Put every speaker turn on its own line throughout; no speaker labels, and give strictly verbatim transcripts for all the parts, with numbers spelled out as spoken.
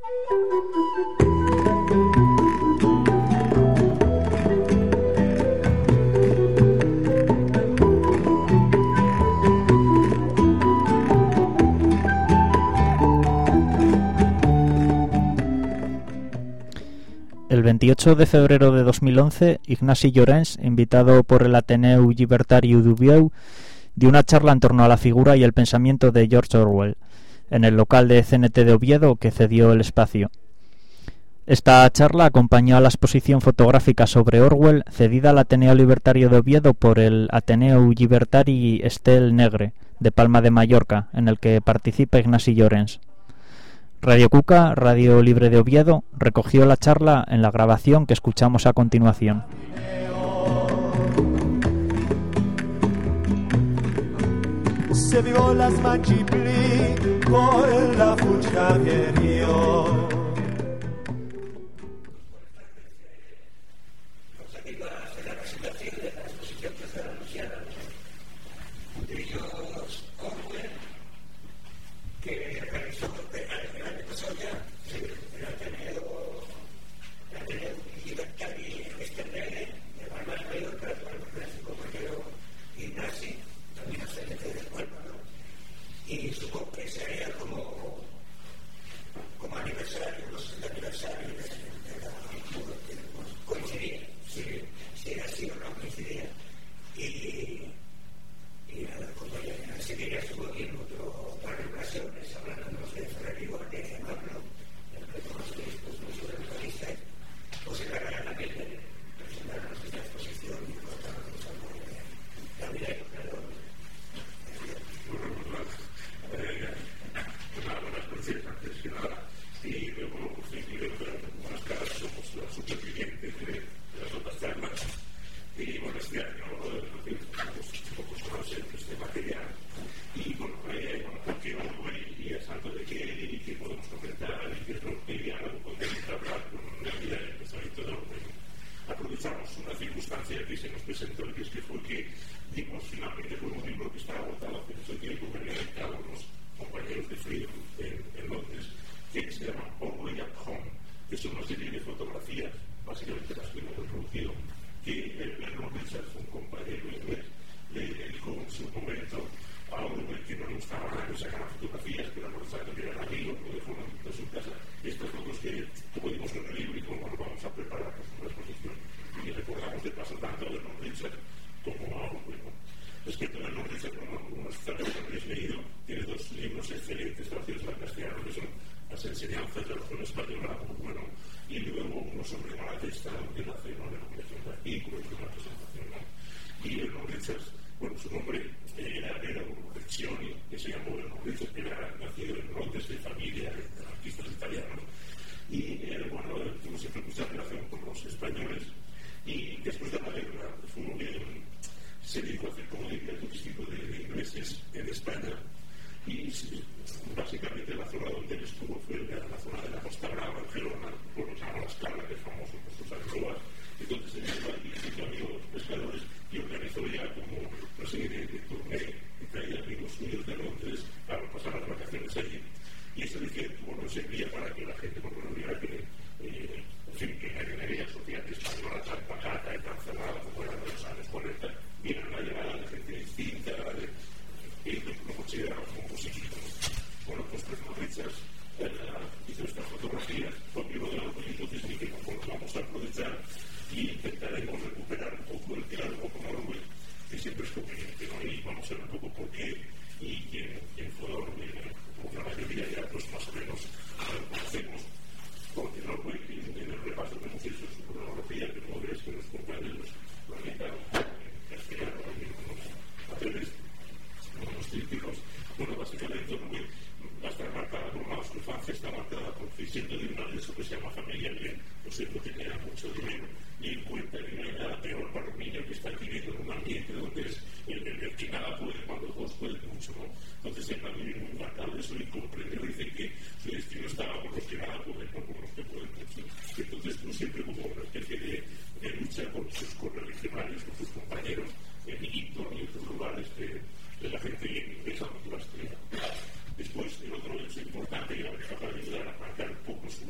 El veintiocho de febrero de dos mil once, Ignasi Llorens, invitado por el Ateneu Llibertari d'Oviedo, dio una charla en torno a la figura y el pensamiento de George Orwell, en el local de C N T de Oviedo, que cedió el espacio. Esta charla acompañó a la exposición fotográfica sobre Orwell, cedida al Ateneo Libertario de Oviedo por el Ateneu Llibertari Estel Negre, de Palma de Mallorca, en el que participa Ignasi Llorens. Radio Cuca, Radio Libre de Oviedo, recogió la charla en la grabación que escuchamos a continuación.
Se vivo las manchipli con la fuchadería.
Después, el otro hecho importante, y la verdad para ayudar a marcar un poco su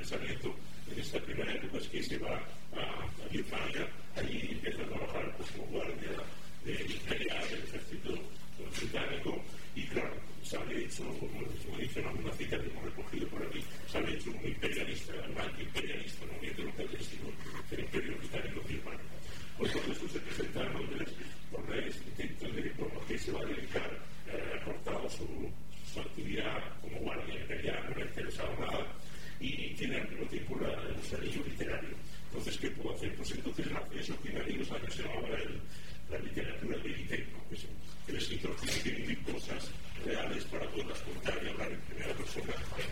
pensamiento en esta primera época es que se va a, a Birmania, allí empieza a trabajar pues, como guardia de imperial del ejército británico y claro, sale hecho, como dice en alguna cita que hemos recogido por aquí, sale hecho un imperialista, un anti-imperialista, no viendo lo que es el imperio británico birmano. Pues todo esto se presenta a Londres por este intento de por qué se va a dedicar, eh, ha cortado su, su actividad como guardia imperial, no le ha interesado nada y tiene al mismo tiempo la, el gusanillo literario. Entonces, ¿qué puedo hacer? Pues entonces hace eso que en aquellos años se llamaba el, la literatura verité, ¿no? Que es, el escritor tiene que vivir cosas reales para poderlas contar y hablar en primera persona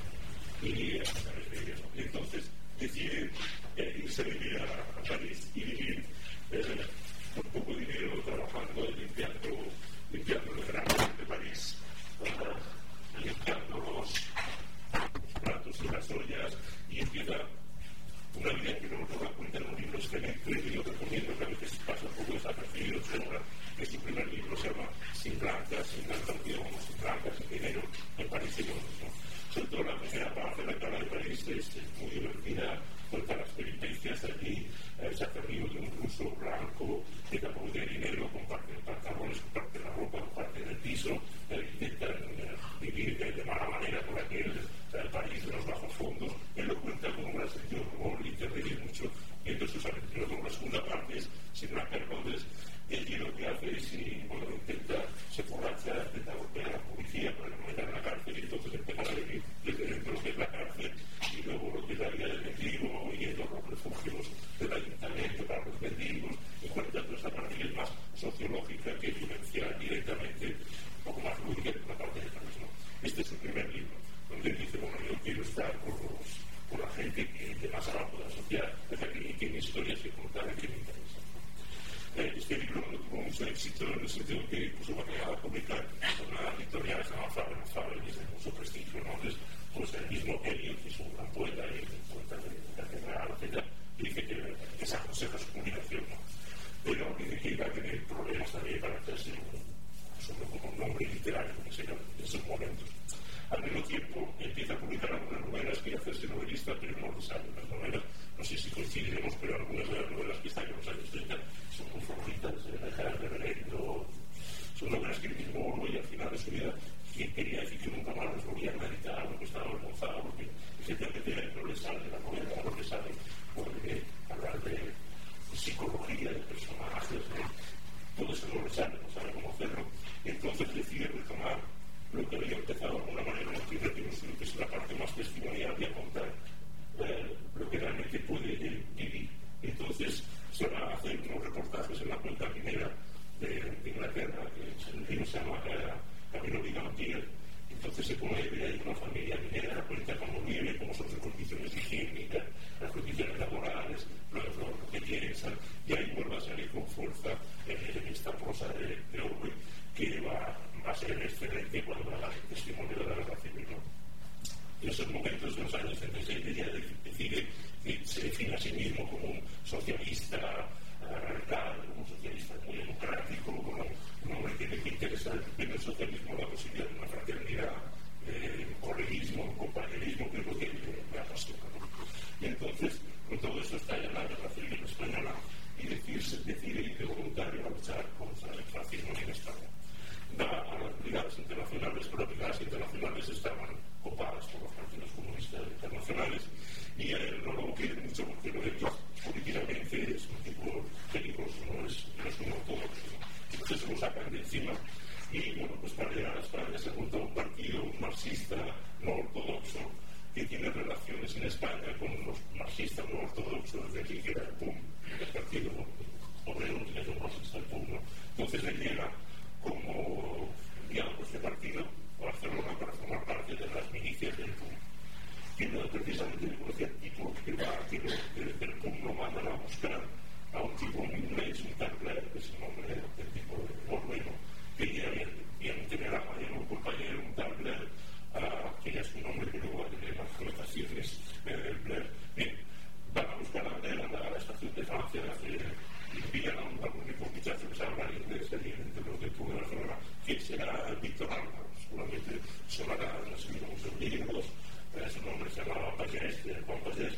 y a través de ellas. Y entonces decide eh, irse a vivir a, a París y vivir eh, con poco dinero trabajando limpiando, limpiando el grano de París, uh, limpiando los, los platos y las ollas y empieza una vida que no nos da cuenta en un libro excelente y lo recomiendo que a veces pasa un poco desapercibido, que su primer libro se llama Sin blancas, sin cantación, sin blancas, sin dinero, me parece bueno, ¿no? Sobre todo la primera parte de la cara de París es muy divertida, cuenta las peripecias allí, eh, se ha perdido de un ruso blanco que tampoco tiene dinero, comparte pantalones, comparte la ropa, comparte el piso, eh, intentan eh, vivir de, de mala manera por aquel eh, París de los bajos fondos. Él lo cuenta con una sentido de humor y te ríe mucho viendo sus aventuras. Luego la segunda parte es Sin blancas Londres. Él lo que hace es, y, bueno, intenta, se borracha, intenta golpear a la policía para no meter en la cárcel y entonces empezar a vivir desde dentro lo que es la cárcel y luego lo que es la vida del mendigo, yendo a los refugios del ayuntamiento para los mendigos y cuenta toda esa parte que es más sociológica que vivencial directamente, un poco más lúdica que la parte de París, ¿no? Este es su primer libro, donde él dice, bueno, yo quiero estar por, los, por la gente que de más abajo de la sociedad, es decir, que tiene historias que contar y que me interesa. Este libro no tuvo mucho éxito en el sentido que pues, lo va a publicar en una editorial que se llama Faber and Faber y es de mucho prestigio, ¿no? Entonces, pues el mismo Eliot, que es un gran poeta y poeta de la catedral, etcétera, dice que, que se aconseja su publicación, ¿no? Pero dice que iba a tener problemas también para hacerse sobre como un nombre literario, como se llama en esos momentos. Al mismo tiempo, empieza a publicar algunas novelas, quiere hacerse novelista, pero no lo sabe. Las novelas, no sé si coincidiremos, pero algunas de las novelas que están en los años treinta son muy flojitas, dejar de reverendo, son novelas que mismo Orwell y al final de su vida quería decir que nunca más los volvían a editar, porque estaba avergonzado, porque esencialmente no le sale la novela, no le sale porque hablar de psicología, de personajes, de todo eso no le sale, no sabe cómo hacerlo. Entonces decide retomar lo que había empezado de alguna manera en el primer libro, que es la parte más testimonial de contar eh, lo que realmente puede eh, vivir. Entonces se va a hacer unos reportajes en la cuenca minera de, de Inglaterra, que el libro se llama eh, Camino de Gampier. Entonces se pone a ver ahí una familia minera, cuenta cómo vive, cómo son sus condiciones higiénicas, las condiciones laborales, lo, lo, lo que piensan, y ahí vuelve a salir con fuerza eh, esta prosa de, de Orwell, que va a ser excelente cuando haga el testimonio de la guerra civil, ¿no? En esos momentos, en los años setenta y siete, ya decide que se define a sí mismo como un socialista radical, un socialista muy democrático, como un hombre que le interesa en el socialismo la posibilidad de una fraternidad, eh, un coleguismo, un compañerismo, que es lo que me apasiona, ¿no? Y entonces, con todo eso está ya la guerra civil española y decide, decide ir de voluntario a luchar contra el fascismo en España. Va a las brigadas internacionales, pero las brigadas internacionales estaban copadas por los partidos comunistas internacionales y a él no lo quiere mucho porque lo de ellos políticamente es un tipo peligroso, no es, no es un ortodoxo. Entonces se lo sacan de encima y bueno, pues para llegar a España se junta un partido marxista no ortodoxo que tiene relaciones en España con los marxistas no ortodoxos de aquí, que era el P U M, el partido obrero que es un marxista, el P U M, ¿no? Entonces él llega como enviado por este partido a Barcelona para formar parte de las milicias del P U M. Y no, precisamente le conoce al tipo que va, que lo, del P U M lo mandan a buscar a un tipo muy inglés, un Templar, que es el nombre del tipo de Orwell, que ya había un telegrama de un compañero, un Templar, uh, que ya es un nombre que luego va a tener las connotaciones del Blair. Bien, van a buscar a él a la estación de Francia, y envían a un único muchacho que se habla inglés, evidentemente los del P U M de Barcelona, que será Víctor Álvaro, seguramente sonará en los mismos libros. Su nombre se llamaba Pagès, Juan Pagès,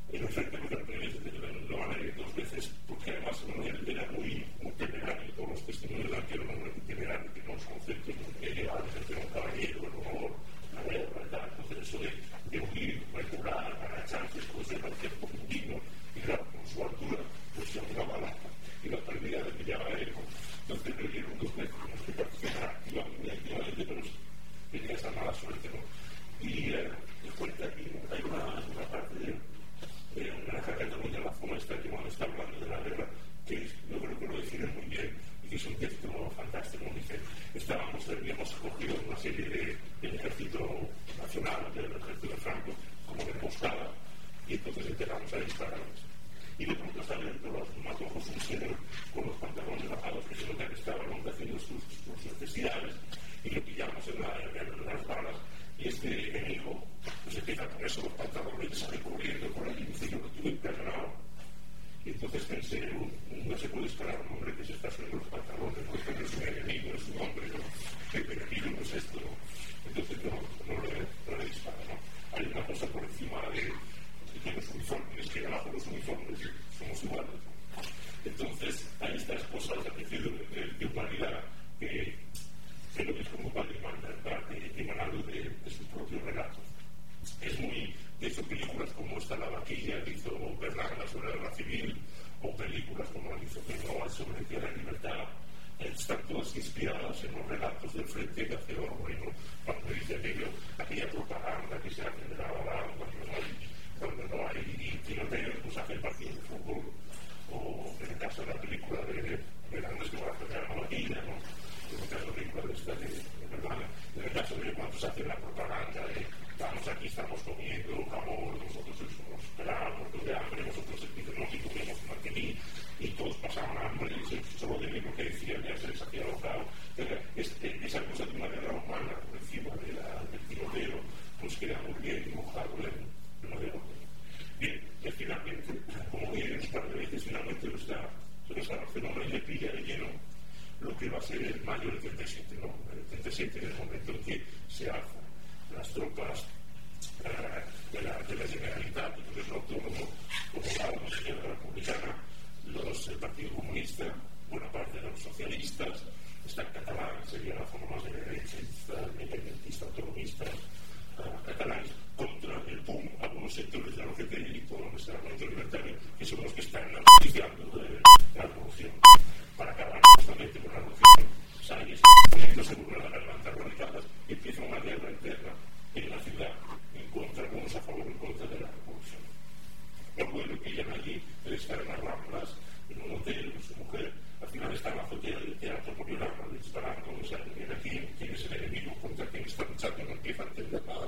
En el frente de los periodistas lo van a ir dos veces, porque además él era muy, muy temerario, todos los testimonios dan que era un hombre muy temerario, que no los conceptos que llevaba a un caballero, el honor, la guerra, y tal. Entonces eso de, de huir, recular, agacharse, todo eso era cierto muy digno, y claro, con su altura, pues se llegaba la, y la pérdida de que ya era él. Entonces le dieron dos veces, no que participar activamente, activamente, pero tenía esa mala suerte, ¿no? Y eh, cuenta aquí, hay una, una parte de de una Cataluña, la zona esta que cuando está hablando de la guerra, que yo creo que lo define muy bien y que es un texto fantástico. Dice, estábamos, habíamos cogido una serie de, del ejército nacional, del ejército de Franco, como de emboscada, y entonces empezamos a dispararles. Y de pronto salen por los más ojos un señor con los pantalones bajados, que se nota que estaba haciendo sus, sus necesidades, y lo pillamos en, la, en las balas. Y este enemigo pues empieza a ponerse los pantalones y sale corriendo por ahí y dice, yo lo tuve internado. Y entonces pensé, no se puede esperar a un hombre que se está subiendo los pantalones, porque no es un enemigo, es un hombre, ¿no? El enemigo no es esto, ¿no? Entonces no, no, le, no le dispara, ¿no? Hay una cosa por encima de, de los uniformes, que debajo de los uniformes somos iguales, ¿no? Entonces hay estas cosas de, de, de humanidad que pero es como para emanado de, de sus propios relatos. Es muy, de hecho, películas como esta La Vaquilla, que hizo Berlanga sobre la guerra civil, o películas como la que hizo Penoa sobre Tierra y Libertad, están todas inspiradas en los relatos del frente que hace Orwell, cuando dice aquello, aquella propaganda que se hace de la balada, cuando no hay, cuando no hay tiroteos, pues hacen partidos de fútbol, o en el caso de la película de Berlanga, que va a hacer La Vaquilla, ¿no? En el caso de películas de esta de, de Berlanga, en el caso de cuando se hace la propaganda de estamos aquí, estamos comiendo jamón, nosotros somos pelados de hambre, nosotros no, y comemos mantequilla, y todos pasaban hambre, y solo de lo que decían ya se les hacía ahogado. Esa cosa de una guerra humana por encima de la, del tiroteo, pues queda muy bien dibujado en una guerra. Bien, y finalmente, como bien un par de veces, finalmente lo está, lo está Barcelona y le pilla de lleno lo que va a ser el mayo del treinta y siete, ¿no? El treinta y siete, en el momento en que se alzan las tropas uh, de, la, de la Generalitat, entonces lo autónomo, como la Sociedad Republicana, los, el Partido Comunista, buena parte de los socialistas, está en catalán, sería la forma más de derechista, independentista, autonomista, uh, catalanes, contra el boom, algunos sectores de la O G T y todo lo que está en el movimiento libertario, que son los que están auspiciando de la revolución, para acabar justamente con la revolución. Sáenz, poniéndose por una levantar barricadas, empieza una guerra interna en la ciudad, en contra, unos a favor y en contra de la revolución. Orwell lo pillan allí, él está en las Ramblas, en un hotel, con su mujer, al final está en la azotea del teatro por el arma, disparando, no sabe bien a quién, quién es el enemigo, contra quién está luchando, no empieza a entender nada.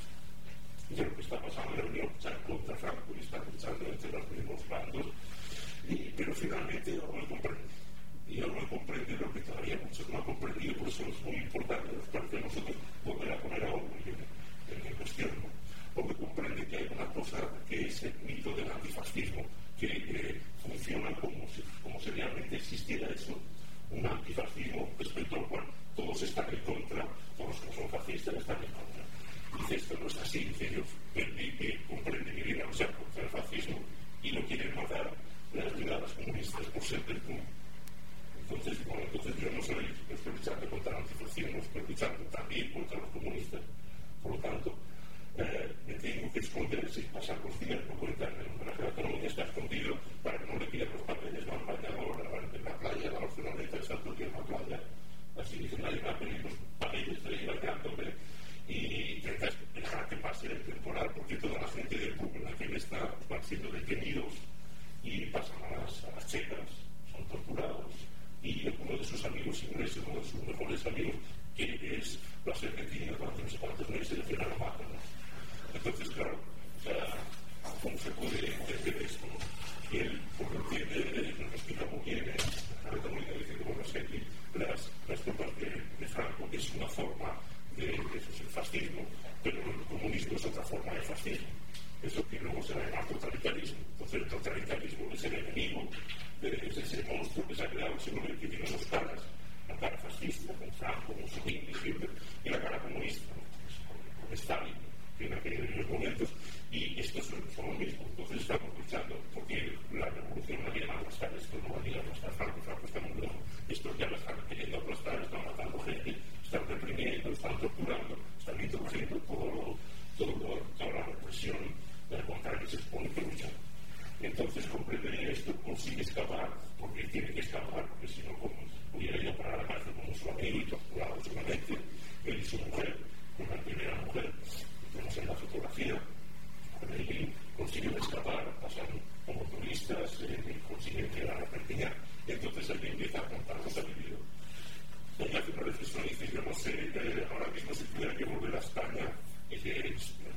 Y lo que está pasando en la Unión está contra Franco y está luchando entre los mismos bandos, y, pero finalmente Orwell comprende. Y Orwell comprende lo que todavía muchos no han comprendido, por eso es muy importante para nosotros volver a poner a Orwell en, en cuestión, ¿no? Orwell comprende que hay una cosa que es el mito del antifascismo, que eh, funciona como si, como si realmente existiera eso, un antifascismo respecto al cual todos están en contra, todos los que son fascistas están en contra. Dice, esto no es así, dice ellos, que comprende que viene a luchar contra el fascismo y no quieren matar las brigadas comunistas por ser del común. Entonces, bueno, entonces yo no soy, estoy luchando contra el antifascismo, estoy luchando también contra los comunistas. Por lo tanto, eh, me tengo que esconder sin pasar por cierto, cuentan en la Cataluña está escondido para que no le pidan los papeles, van bañador, en la playa, la Barceloneta está todo el día en la playa. Así dicen, nadie va a pedir los papeles de ir bañándome y intentas dejar que pase el temporal, porque toda la gente del pueblo en la que él está van siendo detenidos y pasan a las, a las checas, son torturados. Y uno de sus amigos ingleses, uno de sus mejores amigos, que es va a ser detenido durante no sé cuántos meses y al final lo matan, ¿no? Entonces, claro, o sea, ¿cómo se puede entender esto? Y él, por lo que entiende, nos explica muy bien, la Cataluña dice que, bueno, es que aquí las, las tropas de, de Franco es una forma de, de eso es el fascismo, pero el comunismo es otra forma de fascismo. Eso que luego se va a llamar totalitarismo. Entonces, el totalitarismo es el enemigo, es ese monstruo que se ha creado, ese hombre que tiene dos caras, la cara fascista, con Franco, Mussolini, Hitler, y la cara comunista, con Stalin, en aquellos momentos, y estos son, son lo mismo. Entonces, Entonces comprende esto, consigue escapar, porque tiene que escapar, porque si no, como hubiera ido para la cárcel como su amigo y torturado solamente, él y su mujer, con la primera mujer, tenemos en la fotografía, con él consiguen escapar, pasan como turistas, eh, consiguen llegar a Perpiñán. Entonces él empieza a contarnos a vivir. Y hace una reflexión y dice, yo no sé, eh, ahora mismo si tuviera que volver a España, y que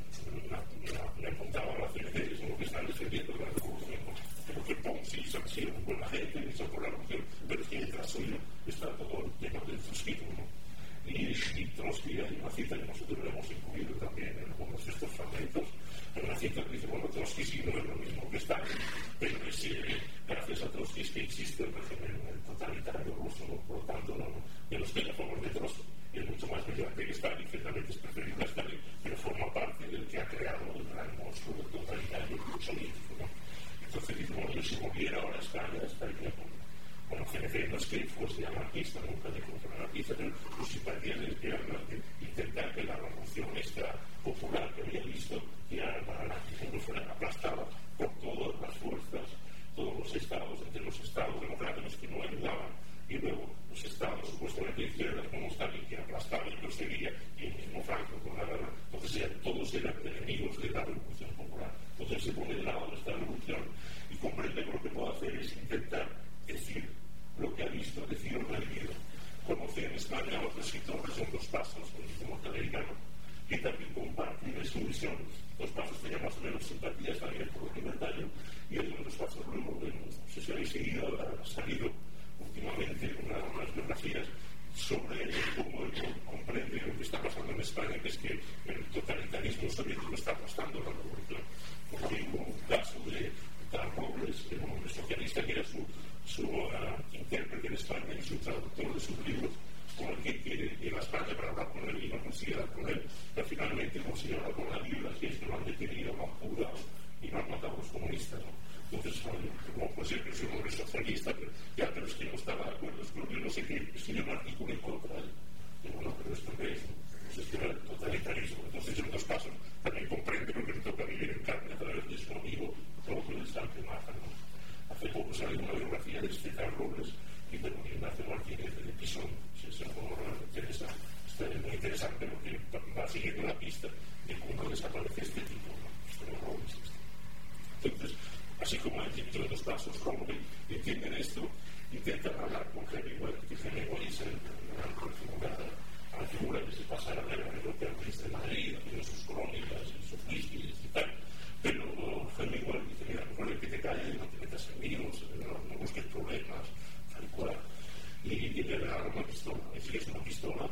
me apuntaba a la C N T, son los que están defendiendo la revolución. Pero que Pons y San Siro, buena gente, y son por la revolución, pero es que detrás suyo está todo lleno del trotskismo, ¿no? Y, y Trotsky, hay una cita que nosotros lo hemos incluido también en algunos de estos fragmentos, hay una cita que dice, bueno, Trotsky sí no es lo mismo que Stalin, pero es eh, gracias a Trotsky es que existe el régimen totalitario ruso, ¿no? Por lo tanto, no, yo no estoy a favor de Trotsky, es mucho más brillante que Stalin, ciertamente es preferible a Stalin, pero forma parte del que ha creado el gran monstruo totalitario soviético, ¿no? Entonces dice, bueno, yo si volviera ahora a España, estaría con... Bueno, C N C no es que fuese anarquista, nunca dijo que era anarquista, pero sus simpatías eran intentar que la revolución esta popular que había visto, que era para la que fuera aplastada por todas las fuerzas, todos los estados, entre los estados democráticos que no ayudaban, y luego los estados supuestamente izquierdas como Stalin, que aplastaba y perseguía, y el mismo Franco con la guerra. Entonces ya, todos eran enemigos de la revolución popular. Entonces se pone de lado de esta revolución y comprende que lo que puede hacer es intentar decir lo que ha visto, decir lo que ha vivido. Conoce en España a otros escritores, son Dos Pasos, que dice norteamericano, que también comparten su visión. Dos Pasos tenía más o menos simpatías también por lo libertario, y el de Dos Pasos luego, no sé si habéis seguido, ha salido últimamente una, unas biografías sobre cómo él comprende lo que está pasando en España, que es que el totalitarismo soviético está aplastando la revolución. Porque hubo un caso de Dan Robles, que era un hombre socialista, que era su, su uh, intérprete en España y su traductor de sus libros, con el que quiere ir a España para hablar con él y no consigue hablar con él, pero finalmente consigue hablar con las libras, y es que lo han detenido, lo han juzgado y lo han matado a los comunistas, ¿no? Entonces, no puede ser que soy un hombre socialista, pero ya, pero es que no estaba de acuerdo, es que yo no sé qué, es que yo no articulo en contra de él. Y bueno, pero esto que es, pues es que era el totalitarismo. Entonces, en Dos Pasos, también comprende lo que le toca vivir en carne a través de su amigo, todo lo que le están quemando, ¿no? Hace poco salió una biografía de Estefan Robles y de Ignacio Martínez de Pisón, si es algo interesa, está muy interesante porque va siguiendo la pista de cómo desaparece este tipo, ¿no? Este Robles. Entonces, así como el título de Dos Pasos, Robles, entienden esto, intentan hablar con Hemingway, que Hemingway es el gran figura, la figura que se pasa a la guerra europea de Madrid, tiene sus crónicas, sus whiskies y tal. Pero Hemingway dice, mira, mejor que te calles, no te metas en líos, no, no busques problemas, tal cual. Y, y le da una pistola, es decir, es una pistola,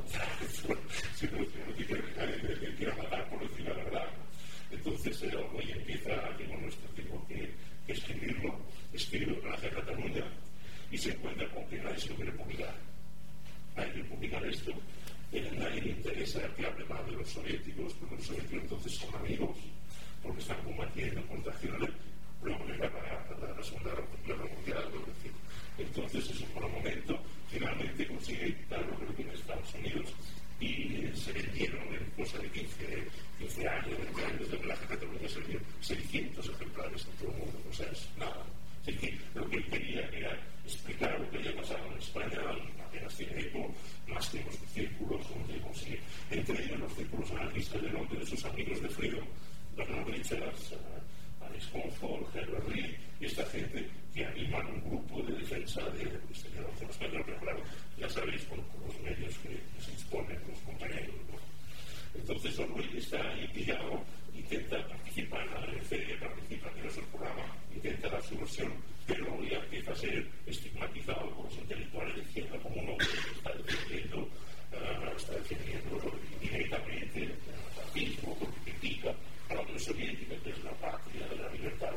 si no, no te quiere que te quiera matar por decir la verdad. Entonces, eh, hoy empieza, que bueno, esto tengo que, que escribirlo, escribe el Homenaje a Cataluña y se encuentra con que nadie se lo quiere publicar. Hay que publicar esto, pero a nadie le interesa que hable mal de los soviéticos, porque los soviéticos entonces son amigos, porque están combatiendo contra Hitler, luego le van a la Segunda Guerra Mundial, es decir. Entonces, eso por el momento, finalmente consigue quitar lo que tiene Estados Unidos y se vendieron en cosa de quince años, veinte años de Homenaje a Cataluña, se vendieron seiscientos ejemplares en todo el mundo, o sea, es nada. Es decir, lo que él quería era explicar lo que había pasado en España, apenas tiene eco, más que en los círculos, donde consigue, entre ellos los círculos anarquistas de Londres, sus amigos de Freedom, Bernard Richards, uh, Alex Comfort, Herbert Reed, y esta gente que animan un grupo de defensa de la Revolución Española, pero claro, ya sabéis, con, con los medios que, que se exponen los compañeros, ¿no? Entonces Orwell está ahí pillado, intenta participar en la A N C, participa en nuestro programa, intenta dar su versión, pero ya empieza a ser estigmatizado por los intelectuales de izquierda como un hombre que está defendiendo, uh, está defendiendo directamente el fascismo, porque critica a la Unión Soviética, que es la patria de la libertad.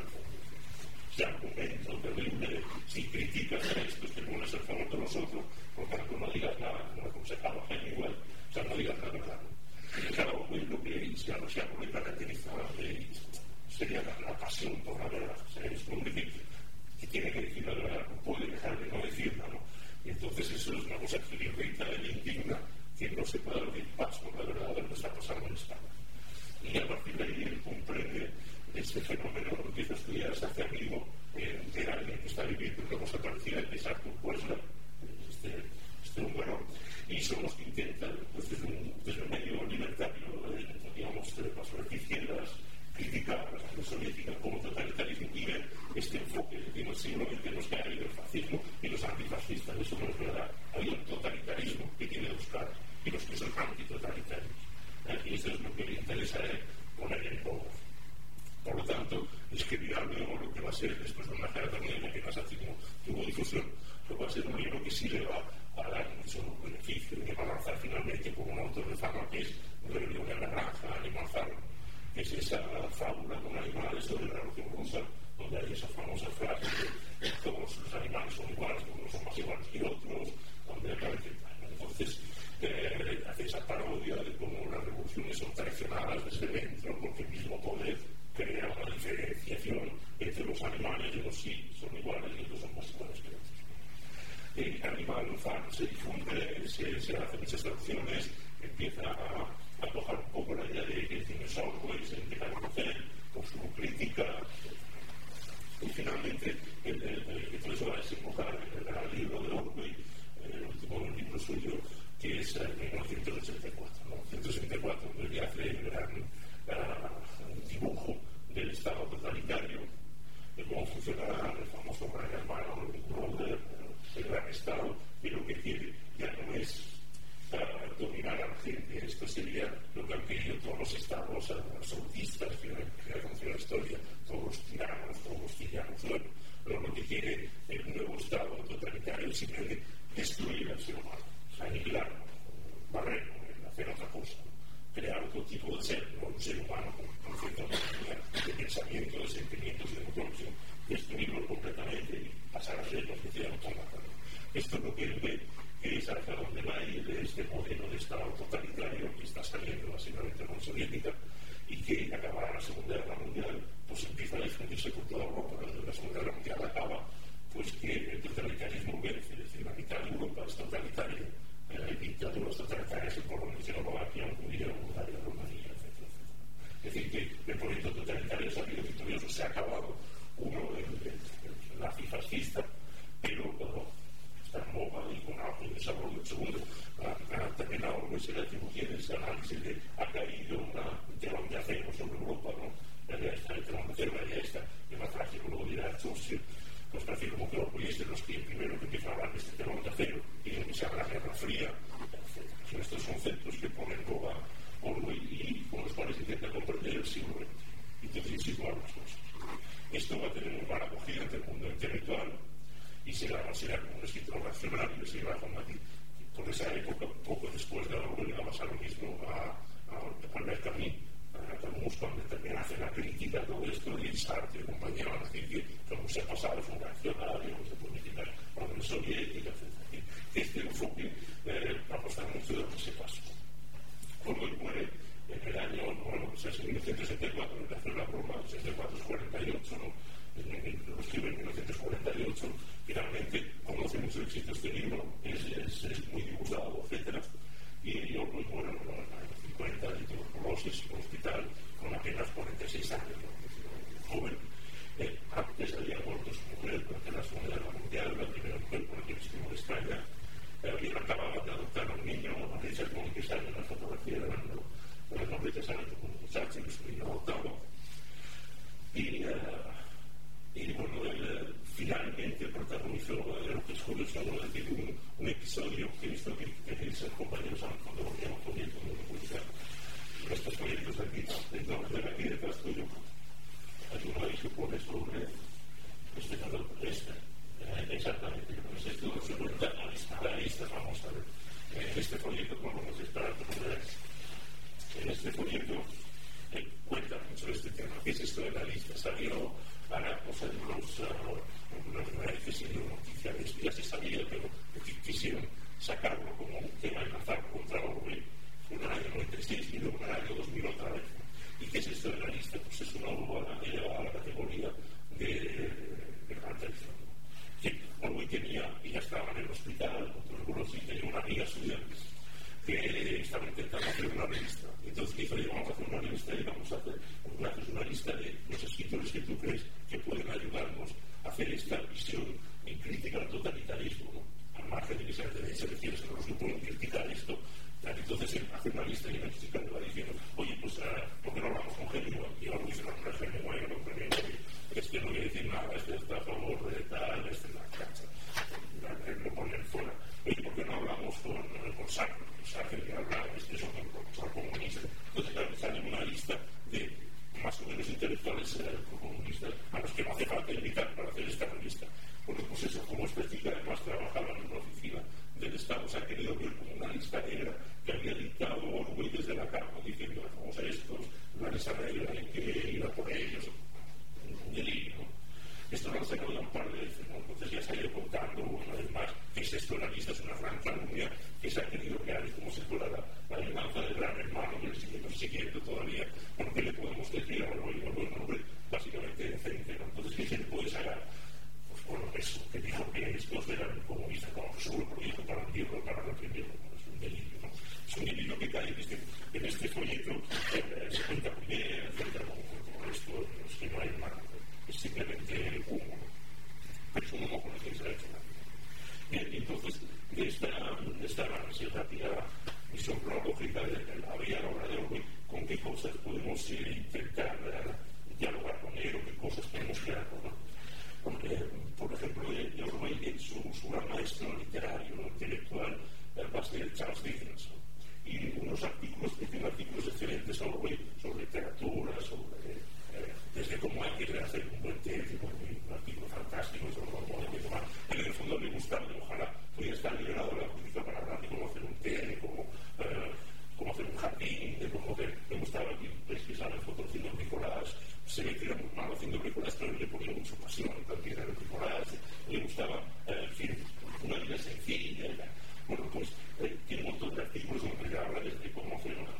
Ese argumento terrible, si criticas a estos, te pones al favor de los otros, por tanto no digas nada, como aconsejaba Hemingway, o sea, no digas la verdad. Cada momento que se ha publicado este enfoque en el siglo veinte nos que ha habido el fascismo y los antifascistas, eso no es verdad. Hay un totalitarismo que tiene dos caras y los que son antitotalitarios. ¿Eh? Y eso es lo que le interesa a él poner en juego. Por lo tanto, escribirá luego lo que va a ser, después de una carta en la que el fascismo tuvo difusión, lo va a ser un libro que sí le va a dar mucho beneficio y que va a lanzar finalmente como un autor de fama, que es Rebelión en la Granja, Animal Farm, que es esa fábula con animales sobre la revolución rusa, donde hay esa famosa frase de todos los animales son iguales, unos son más iguales que otros, donde aparece. Entonces, eh, hace esa parodia de cómo las revoluciones son traicionadas desde dentro, porque el mismo poder crea una diferenciación entre los animales, y unos sí son iguales y otros son más iguales que otros. El Animal Farm se difunde, se, se hacen muchas traducciones, empieza a, a coger un poco la idea de que el cine Orwell, se empieza a conocer con su crítica, y finalmente el, el, el, el, todo eso va a desembocar en el gran libro de Orwell, el último libro suyo, que es en mil novecientos ochenta y cuatro. En mil novecientos ochenta y cuatro, donde él hace el gran uh, dibujo del Estado totalitario, de cómo funcionará el famoso gran hermano, el Brother, el gran Estado, y lo que quiere ya no es uh, dominar a la gente. Esto sería lo que han querido todos los estados absolutistas que han conocido la historia, todos los tiranos, todos los tiranos. Bueno, pero lo que quiere el nuevo Estado totalitario es simplemente destruir al ser humano, aniquilarlo, barrerlo, hacer otra cosa, crear otro tipo de ser, no un ser humano con cierta capacidad de pensamiento, de sentimientos y de motor, sino destruirlo completamente y pasar a ser lo que sea autómata. Esto es lo que él ve, que es hacia donde va a ir este modelo de Estado totalitario que está saliendo básicamente de la Unión Soviética y que acabará la Segunda Guerra Mundial, pues empieza a difundirse por toda Europa. Cuando la Segunda Guerra Mundial acaba, pues que el totalitarismo vence, es decir, la mitad de Europa es totalitaria, hay dictaduras totalitarias en Polonia, Checoslovaquia, Hungría, Bulgaria, Rumanía, etcétera, etcétera. Es decir, que el proyecto totalitario se ha sido victorioso, se ha acabado uno, el, el, el nazi-fascista, pero bueno, está en moda y con auge y desarrollo. El segundo, ha terminado pues, el atribuyen ese análisis de ha caído una telón de acero sobre Europa, ¿no? La idea está, el telón de acero, la idea está, que más fácil, luego dirá Churchill, pues parece como que los es de los que primero que empiezan a hablar de este telón de acero y de que se habla de la Guerra Fría, etcétera. Son estos conceptos que ponen boga Orwell y con los cuales intenta comprender el siglo veinte. Entonces, situar las cosas. Esto va a tener una buena acogida entre el mundo intelectual y será, será como un escritor racional y se va a combatir. Por esa época, poco después de Orwell, va a pasar lo mismo a, a, a Albert Camus. Camus, cuando también hace la crítica a todo esto, y Sartre y compañía van a decir que Camus se ha pasado, es un reaccionario, de política, la Unión Soviética, etcétera. Este enfoque eh, va a costar mucho de lo que se pasó. Orwell muere en el año, bueno, o sea, en mil novecientos sesenta y cuatro, en hacer la broma, sesenta y cuatro es cuarenta y ocho, ¿no? Lo escribe en mil novecientos cuarenta y ocho, finalmente conoce mucho éxito este libro, es, es, es muy divulgado, etcétera. Y Orwell muere en los cincuenta de tuberculosis en un hospital con apenas cuarenta y seis años, ¿no? Joven. Eh, antes había muerto su mujer durante la Segunda Guerra Mundial, la primera mujer por la que estuvo en España. Eh, habían acabado de adoptar a un niño, a Richard Moore, que sale en la fotografía de la nombre que sale como un muchacho, que es un niño adoptado. Y, uh, y bueno, él finalmente protagonizó de lo que es curioso, ¿no? Es decir, un, un episodio que he visto que, que sus compañeros han fotografiado con él, con el publicar estos proyectos de aquí. Entonces, de aquí detrás tuyo, hay una que pone sobre este calor este, eh, exactamente, pues esto se cuenta a la lista, la lista vamos a ver. En este folleto, como vamos a esperar, en este folleto eh, cuenta mucho este tema. ¿Qué es esto de la lista? Salió a la cosa de los unas raíces y noticiales, ya se sabía, pero quisieron sacarlo como un tema y lanzarlo contra Orwell en el año noventa y seis y luego en el año dos mil otra vez. ¿Y qué es esto de la lista? Pues es una urbana que lleva a la categoría de, de gran traición. Que Orwell tenía, y ya estaba en el hospital, con tuberculosis, tenía una amiga suya que estaba intentando hacer una revista. Entonces dijo, vamos a hacer una revista y vamos a hacer una, una lista de los escritores que tú crees que pueden ayudarnos a hacer esta visión en crítica al totalitarismo, ¿no? Al margen de que sea de derecha, que quieres que los que pueden criticar esto. Entonces él hace una lista y el mexicano va diciendo, oye, pues, uh, ¿por qué no hablamos con Hemingway? Y ahora dice, no, no es Hemingway, no es Hemingway, es que no voy a decir nada, este está a favor de tal, este la cacha, lo ponen fuera. Oye, ¿por qué no hablamos con, con Sartre? Sartre que habla, este es otro profesor comunista. Entonces, claro, sale una lista de más o menos intelectuales eh, comunistas a los que no hace falta invitar para hacer esta revista. Porque, pues eso, como esta chica además trabajaba en una oficina del Estado, se ha querido ver como una lista negra que había dictado Orwell desde la cama, diciendo, vamos a estos, van a esa regla, hay que ir a por ellos. Un delirio, ¿no? Esto lo han sacado ya un par de veces, ¿no? Entonces ya se ha ido contando una vez más que es esto, la lista es una gran calumnia que se ha querido crear, es como si fuera la, la venganza del gran hermano que le sigue siguiendo todavía. Bueno, ¿qué le podemos decir a Orwell? Bueno, hombre, básicamente decente, ¿no? Entonces, ¿qué se le puede sacar? Pues bueno, eso, que dijo que estos eran comunistas, no, seguro que lo dijo para hundirlo, para reprimirlo, ¿no? Es un delirio, ¿no? Es un delirio que cae en este, en este folleto, eh, se cuenta muy bien, etcétera, como esto, es que no hay más, es simplemente humo, ¿no? Pero es un humo con el que se ha hecho nada. Bien, entonces, de esta, de esta análisis rápida, visión cronológica de la vida ahora de Orwell, con qué cosas podemos eh, intentar eh, dialogar con él, o qué cosas tenemos que hacer, ¿no? Porque, por ejemplo, Orwell en su, su gran maestro literario, intelectual, va a ser Charles Dickens, ¿no? Y unos artículos, que tienen artículos excelentes sobre Orwell, sobre literatura, sobre eh, desde cómo hay que hacer un buen té, un artículo fantástico sobre cómo hay que tomar. En el fondo me gustaba, ojalá pudiera estar liberado de la política para hablar de cómo hacer un té, de cómo, eh, cómo hacer un jardín, de cómo hacer. Me gustaba pesquisar en fotos haciendo bricolage. Se ve que era muy malo haciendo bricolage, pero le ponía mucha pasión también al bricolage. Le gustaba, eh, en fin, una vida sencilla. Bueno, pues eh, tiene un montón de artículos donde le habla desde cómo hacer un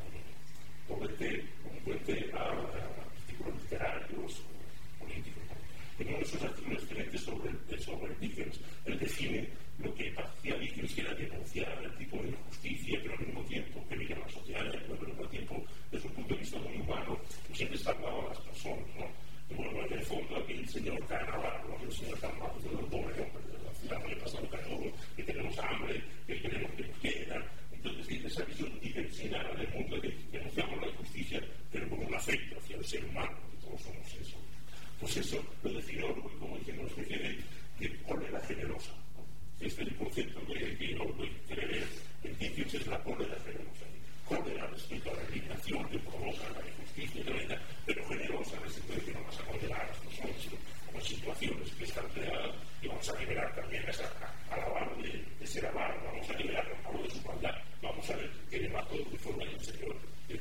puente, un puente a, a artículos literarios, políticos. En uno de esos artículos excelentes sobre, sobre Dickens, él define lo que hacía Dickens, que era denunciar el tipo de injusticia, pero al mismo tiempo que veía la sociedad, pero al mismo tiempo, desde un punto de vista muy humano, siempre salvaba a las personas, ¿no? Y bueno, en el fondo, aquí el señor Carnaval, el señor Carnaval, el pobre hombre de la ciudad, no le pasa nunca todo, que tenemos hambre, que queremos que nos quieran. Entonces, dice esa visión dickensina del mundo de que denunciamos la injusticia, pero con un afecto hacia el ser humano, que todos somos eso. Pues eso lo define Orwell como diciendo una especie de, de cólera generosa, ¿no? Este es el concepto que, que Orwell quiere ver en Dickens, es la cólera generosa. Cólera respecto a la indignación que provoca la injusticia, tremenda, pero generosa en el sentido de que no vas a condenar a las personas, sino como en situaciones que están creadas, y vamos a liberar también a, esa, a la barra de, de ser avaro, vamos a liberar a Pablo de su maldad, vamos a ver que le mató de forma y el señor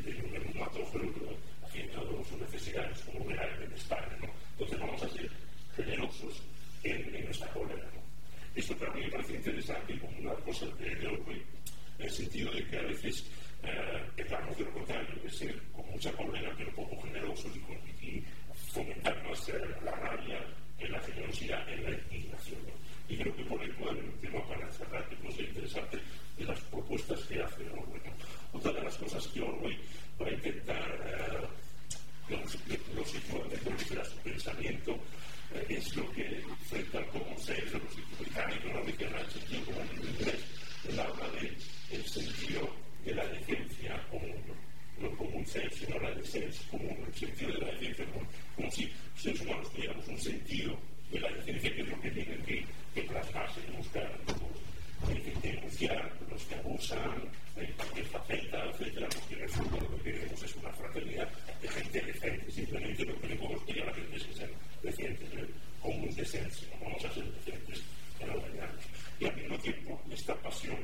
el mató haciendo sus necesidades, como verá en España, ¿no? Entonces vamos a ser generosos en, en nuestra cólera, ¿no? Esto para mí me parece interesante como una cosa de, de Orwell, en el sentido de que a veces eh, pensamos de lo contrario, de ser con mucha cólera pero poco generosos y, con, y fomentar más eh, la rabia en la generosidad, en la indignación, ¿no? Y creo que por ahí puede haber un tema para cerrar que puede ser interesante de las propuestas que hace Orwell, ¿no? Otra de las cosas que Orwell va a intentar eh, lo sitúa dentro de su pensamiento eh, es lo que frente al common sense de los británicos, no dicen el sentido común en inglés, él habla del sentido de la decencia común, no el common sense, sino la decencia común, el sentido de la decencia común, como si los seres humanos tuviéramos un sentido de la decencia, que es lo que tienen que, que plasmarse y buscar, tienen que denunciar los que abusan, que faceta, etcétera, porque en el fondo lo que queremos es una fraternidad de gente decente. Simplemente lo que le podemos pedir a la gente es que sean decentes, ¿eh? Con un decencia, no vamos a ser decentes para engañarnos. Y al mismo tiempo, esta pasión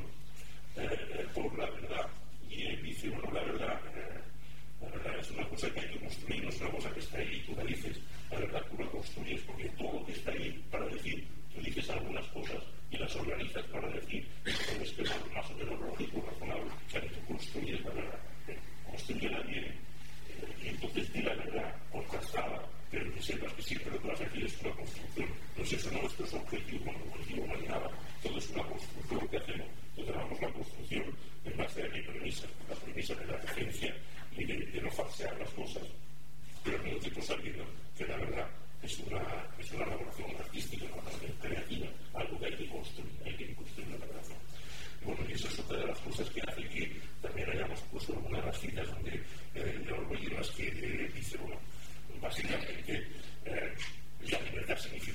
eh, por la verdad, y él dice, bueno, la verdad, eh, la verdad es una cosa que hay que construir, no es una cosa que está ahí, tú la dices, la verdad tú la construyes, porque todo lo que está ahí para decir, tú dices algunas cosas y las organizas para decir un esquema más o menos lógico, razonable, que tú construyes la verdad, ¿eh? Construyela bien, eh, y entonces di la verdad contrastada, pero que sepas que siempre lo que vas a decir es una construcción. Entonces eso no es nuestro objetivo, como objetivo no hay nada, todo es una construcción que hacemos. Entonces hagamos la construcción en base a mi premisa, la premisa de la decencia y de, de no falsear las cosas, pero al mismo tiempo sabiendo que la verdad es una, es una elaboración artística, una creativa, algo que hay que construir, hay que construir una relación. Bueno, y esa es otra de las cosas que hace que también hayamos puesto algunas de las citas donde eh, Orwell en las que eh, dice, bueno, básicamente eh, la libertad significa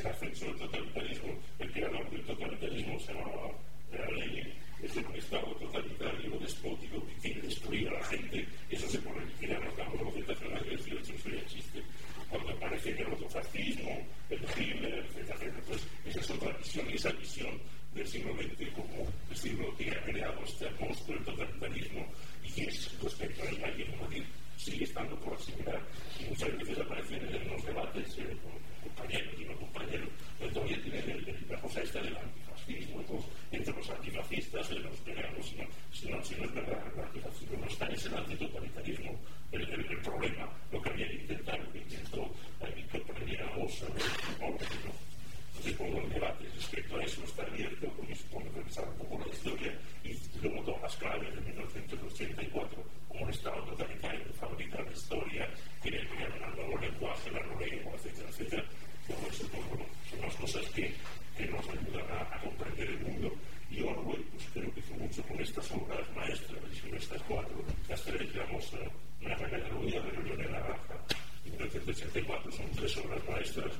ascenso del totalitarismo, el creador del totalitarismo se llamaba Lenin, es un estado totalitario, despótico, que quiere destruir a la gente. Eso se pone en China, nos damos la presentación de que eso ya existe. Cuando aparece el autofascismo, el Hitler, etcétera. Pues esa es otra visión, y esa visión del siglo veinte como el siglo que ha creado este monstruo, el totalitarismo, y que es respecto a él hay que combatir, sigue estando por asimilar, y muchas veces aparecen en los debates eh, con compañeros y no compañeros, pero todavía tienen el, el, la cosa esta del antifascismo, entonces, entre los antifascistas eh, nos peleamos, si no, si, no, si no es verdad, el antifascismo no está, es el antitotalitarismo el, el, el problema, lo que había que intentar, lo que intentó eh, Víctor Pereira Ossa, ¿no? Entonces pongo el debate respecto a eso, está abierto, porque supongo que pensar un poco la historia, y luego todas las claves de mil novecientos ochenta y cuatro, como el Estado totalitario que fabrica la historia, quiere crear un nuevo lenguaje, la nueva lengua, etcétera, etcétera. Todo eso pues, bueno, son las cosas que, que nos ayudan a, a comprender el mundo. Y Orwell, pues creo que hizo mucho con estas obras maestras, y estas cuatro, las tres, digamos, una regalía de Rebelión en la Granja, en mil novecientos ochenta y cuatro, son tres obras maestras,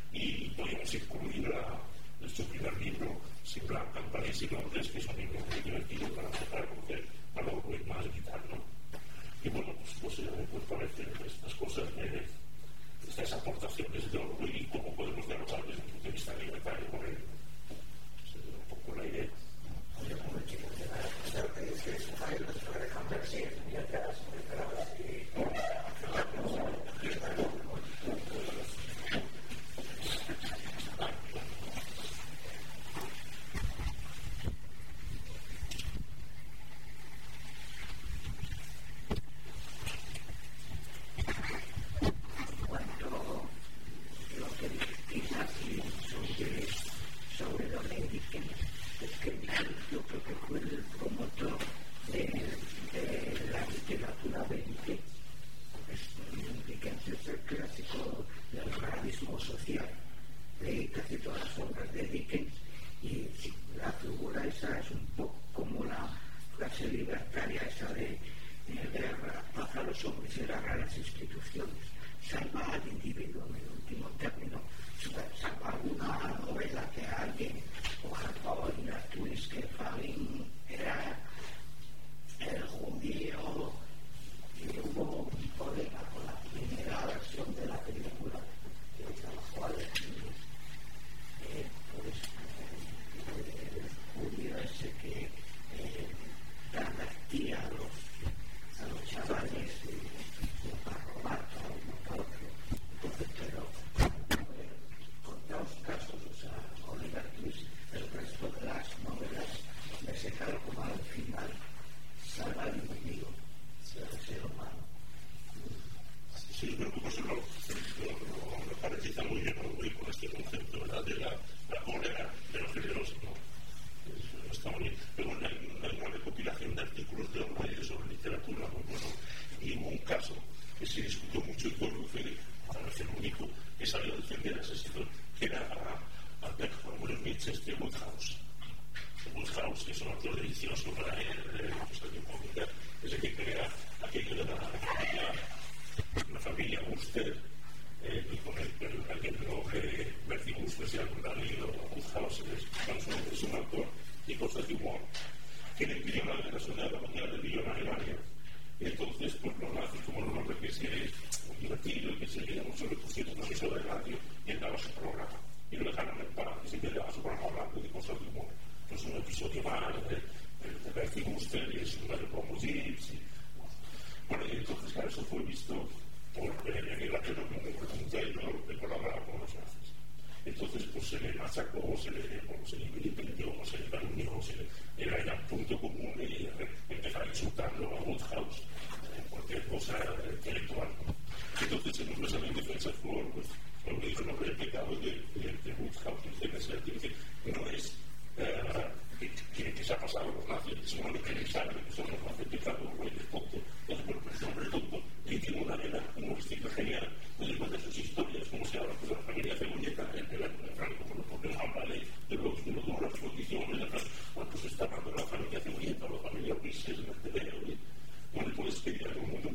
y podríamos incluir a, en su primer libro, Sin Blanca, en París y Londres, que es un libro muy divertido para empezar a conocer a Orwell más y tal, ¿no? Y bueno, pues, pues, eh, pues parecen estas cosas, eh, estas aportaciones de Orwell y cómo podemos dialogar desde un punto de vista libertario con él. Esa es un poco la idea.
Yo como chico de la verdad es que es un fallo sobre cambiar sí, y atrás,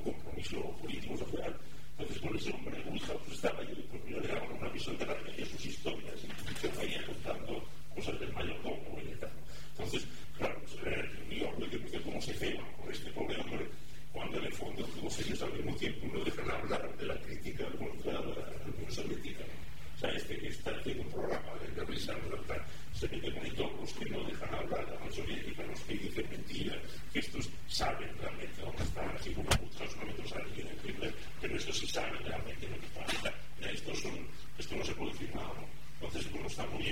político social. Entonces, con ese hombre, Woodhouse estaba ahí, pues le daban una visión de la realidad, sus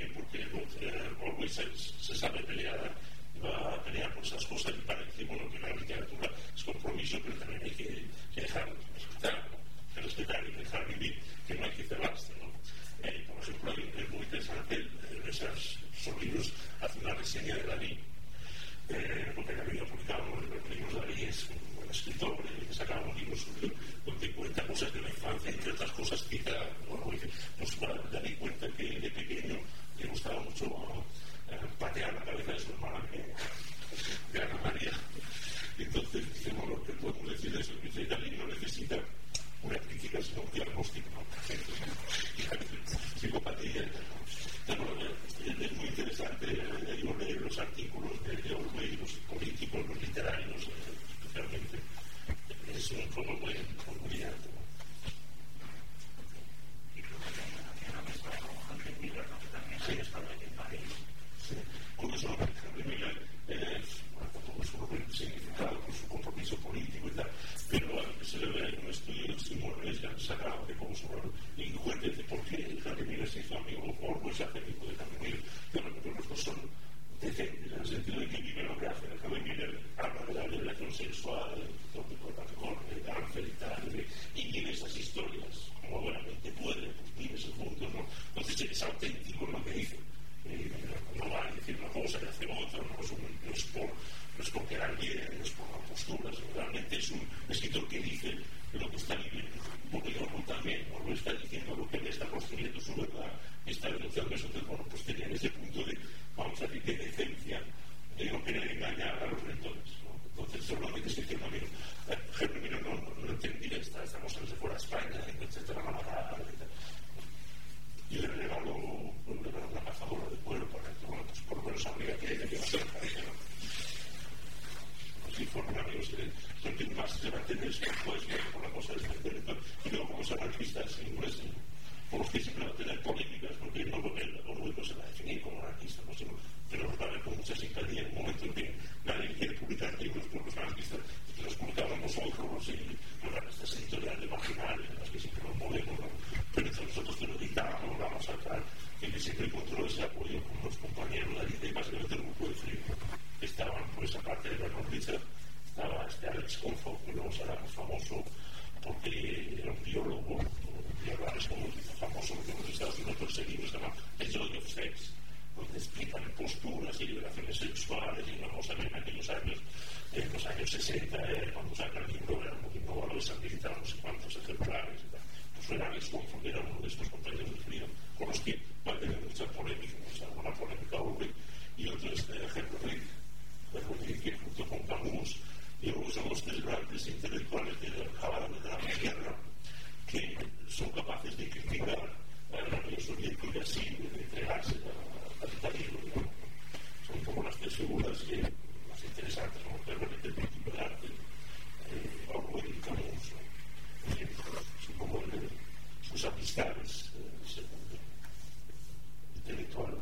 también porque eh, Orwell se, se sabe pelear, va a pelear por esas cosas y parece bueno, que la literatura es compromiso, pero también hay que, que dejar respetar, ¿no? que respetar y dejar vivir, que no hay que cerrarse, ¿no? Eh, por ejemplo, es muy interesante en esos, esos libros, hace una reseña de Dalí, eh, porque había publicado uno de los libros. Dalí es un buen escritor, eh, que sacaba un libro sobre, donde cuenta cosas de la infancia, entre otras cosas, cita, bueno, dice, pues Dalí cuenta que de pequeño le gustaba mucho eh, patear la cabeza de su hermana, que de Ana María. Entonces, dice, bueno, lo que podemos decir es que Dalí no necesita una crítica, sino un diagnóstico, ¿no? Psicopatía. Es muy interesante eh, leer los artículos de Orwell, los políticos, los literarios, especialmente. Es un fondo muy brillante. Sí, es para sí. Con eso, Henry Miller es, bueno, tampoco es un hombre significado por su compromiso político y tal, pero uh, se le ve en un estudio de Simón ya sacado de cómo sobre y cuenta de por qué Henry Miller se hizo amigo Orwell, se hace amigo de Henry Miller. Pero los dos son decentes en el sentido de que viven lo que hacen. Henry Miller habla de la relación sexual, del Capricornio, de Ángel y tal, y vive esas historias como buenamente puede, pues vive esos puntos, ¿no? Entonces es auténtico lo que dice. Eh, no va a decir una cosa y hacer otra, no es, un, no es por no es por quedar bien, no es por la postura, realmente es un escritor que dice lo que está viviendo, porque Orwell también, Orwell está diciendo lo que él está construyendo su verdad, está denunciando eso. Entonces, bueno, pues tenía ese punto de, vamos a decir, de decencia, de no querer engañar a los lectores, ¿no? Entonces, seguramente es que también Henry Miller no, no, no entendía esta, esta cosa, se fuera a España, etcétera, la matar, etcétera. Y le regaló una cazadora de cuero para que, bueno, pues por lo menos sabría que ella iba a ser pareja, ¿no? Si fueron amigos, lo que más se va a tener es que puedes ver por la cosa del intelectual. Y luego, como son anarquistas ingleses, por los que siempre va a tener polémicas, porque no, el Orwell no se va a definir como anarquista, no sé, pero los va a ver con mucha simpatía en un momento en que nadie quiere publicar libros por los anarquistas, que los publicamos nosotros, y los anarquistas editoriales marginales, en las que siempre nos movemos, ¿no? Pero entre nosotros te lo dictábamos, vamos a sacar, que siempre encontró ese apoyo con los compañeros de la vida y básicamente el grupo de frío. Estaban, pues, aparte de Bernard Richard, estaba este Alex Confo, que luego será más famoso porque era un biólogo, y ahora es como famoso porque en los Estados Unidos perseguidos, se llama The Joy of Sex, donde explican posturas y liberaciones sexuales, y vamos a ver en aquellos años, en los años sesenta, eh, cuando sacan el libro, era muy innovador, se han editado no sé cuántos ejemplares y tal. Pues era Alex Confo, que era uno de estos compañeros del frío, con los que va a tener mucha polémica, o sea, una polémica Orwell, y otro es Henry Reed, que junto con Camus, y luego son los tres grandes intelectuales que acabaron de la guerra, que son capaces de criticar a la Unión Soviética y así de entregarse al capitalismo, ¿no? Son como las tres figuras que más interesantes, ¿no? Realmente el principio del arte, eh, Orwell y Camus, ¿no? Eh, son como el, sus amistades, eh, segundo intelectual.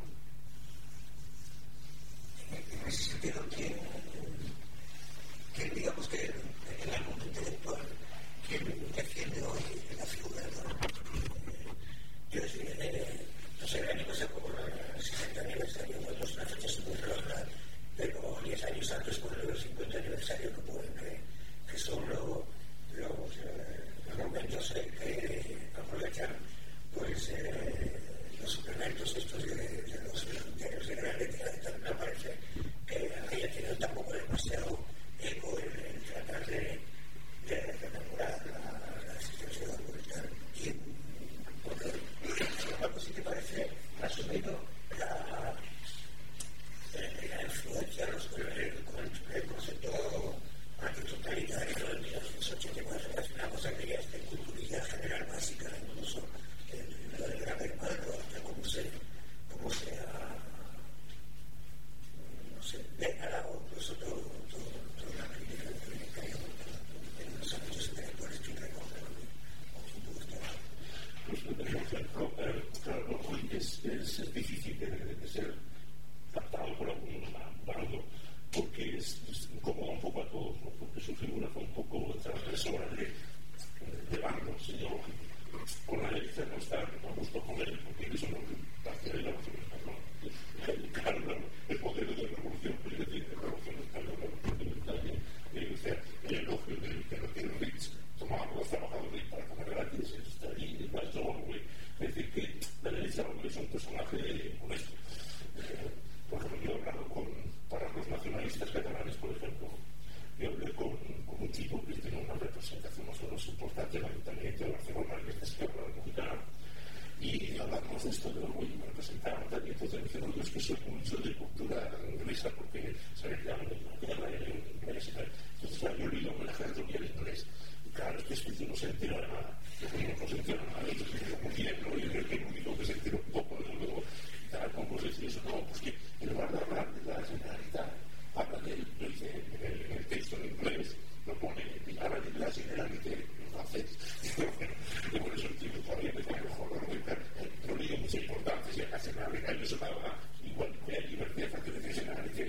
En ese sentido, que, que digamos que el ámbito intelectual, quien defiende hoy la figura de Orwell, yo decía, eh, no sé, el año pasado por el sesenta aniversario, no es una fecha súper relevante, pero diez años antes por el cincuenta aniversario que pueden que, que son lo, los, eh, los momentos eh, que aprovechan pues eh, los suplementos estos de, de los diarios de gran letra y tal. Me parece que había tenido tampoco demasiado eco en, en tratar de, de rememorar la, la existencia de Orwell y tal. Y porque algo sí que parece más o menos la, la influencia de los, con, el, con el concepto antitotalitario de mil novecientos ochenta y cuatro, es una cosa que ya está en culturilla general básica, incluso lo del gran hermano, hasta cómo se, cómo se ha, no sé, declarado incluso todo, todo, toda la crítica que hay en los ámbitos intelectuales que recogen un poco este
claro, hoy es, es difícil de, de ser captado por algún bando, porque es, es incomoda un poco a todos, ¿no? Porque su figura fue un poco transgresora de, de bandos ideológicos. Con la derecha no está a gusto con él, porque eso no parte de la nación, Entonces, dicen, es que soy mucho de cultura inglesa porque se me llama en la guerra en inglés y tal. Entonces, claro, yo he oído un ejército y el inglés. Y claro, es que este no se entera de nada. Yo no se entera de nada. Entonces, yo muy bien, ¿no? Y el único que se entera un poco de luego, y tal, ¿cómo se dice eso? No, pues que en lugar de hablar de la Generalitat, habla de, lo dice en el, en el texto en inglés, lo pone, habla de la Generalitat en francés. Y por eso el tipo todavía me cae mejor, ¿no? No le digo mucha importancia, si la Generalitat no se paga igual que hay libertad que de Generalitat,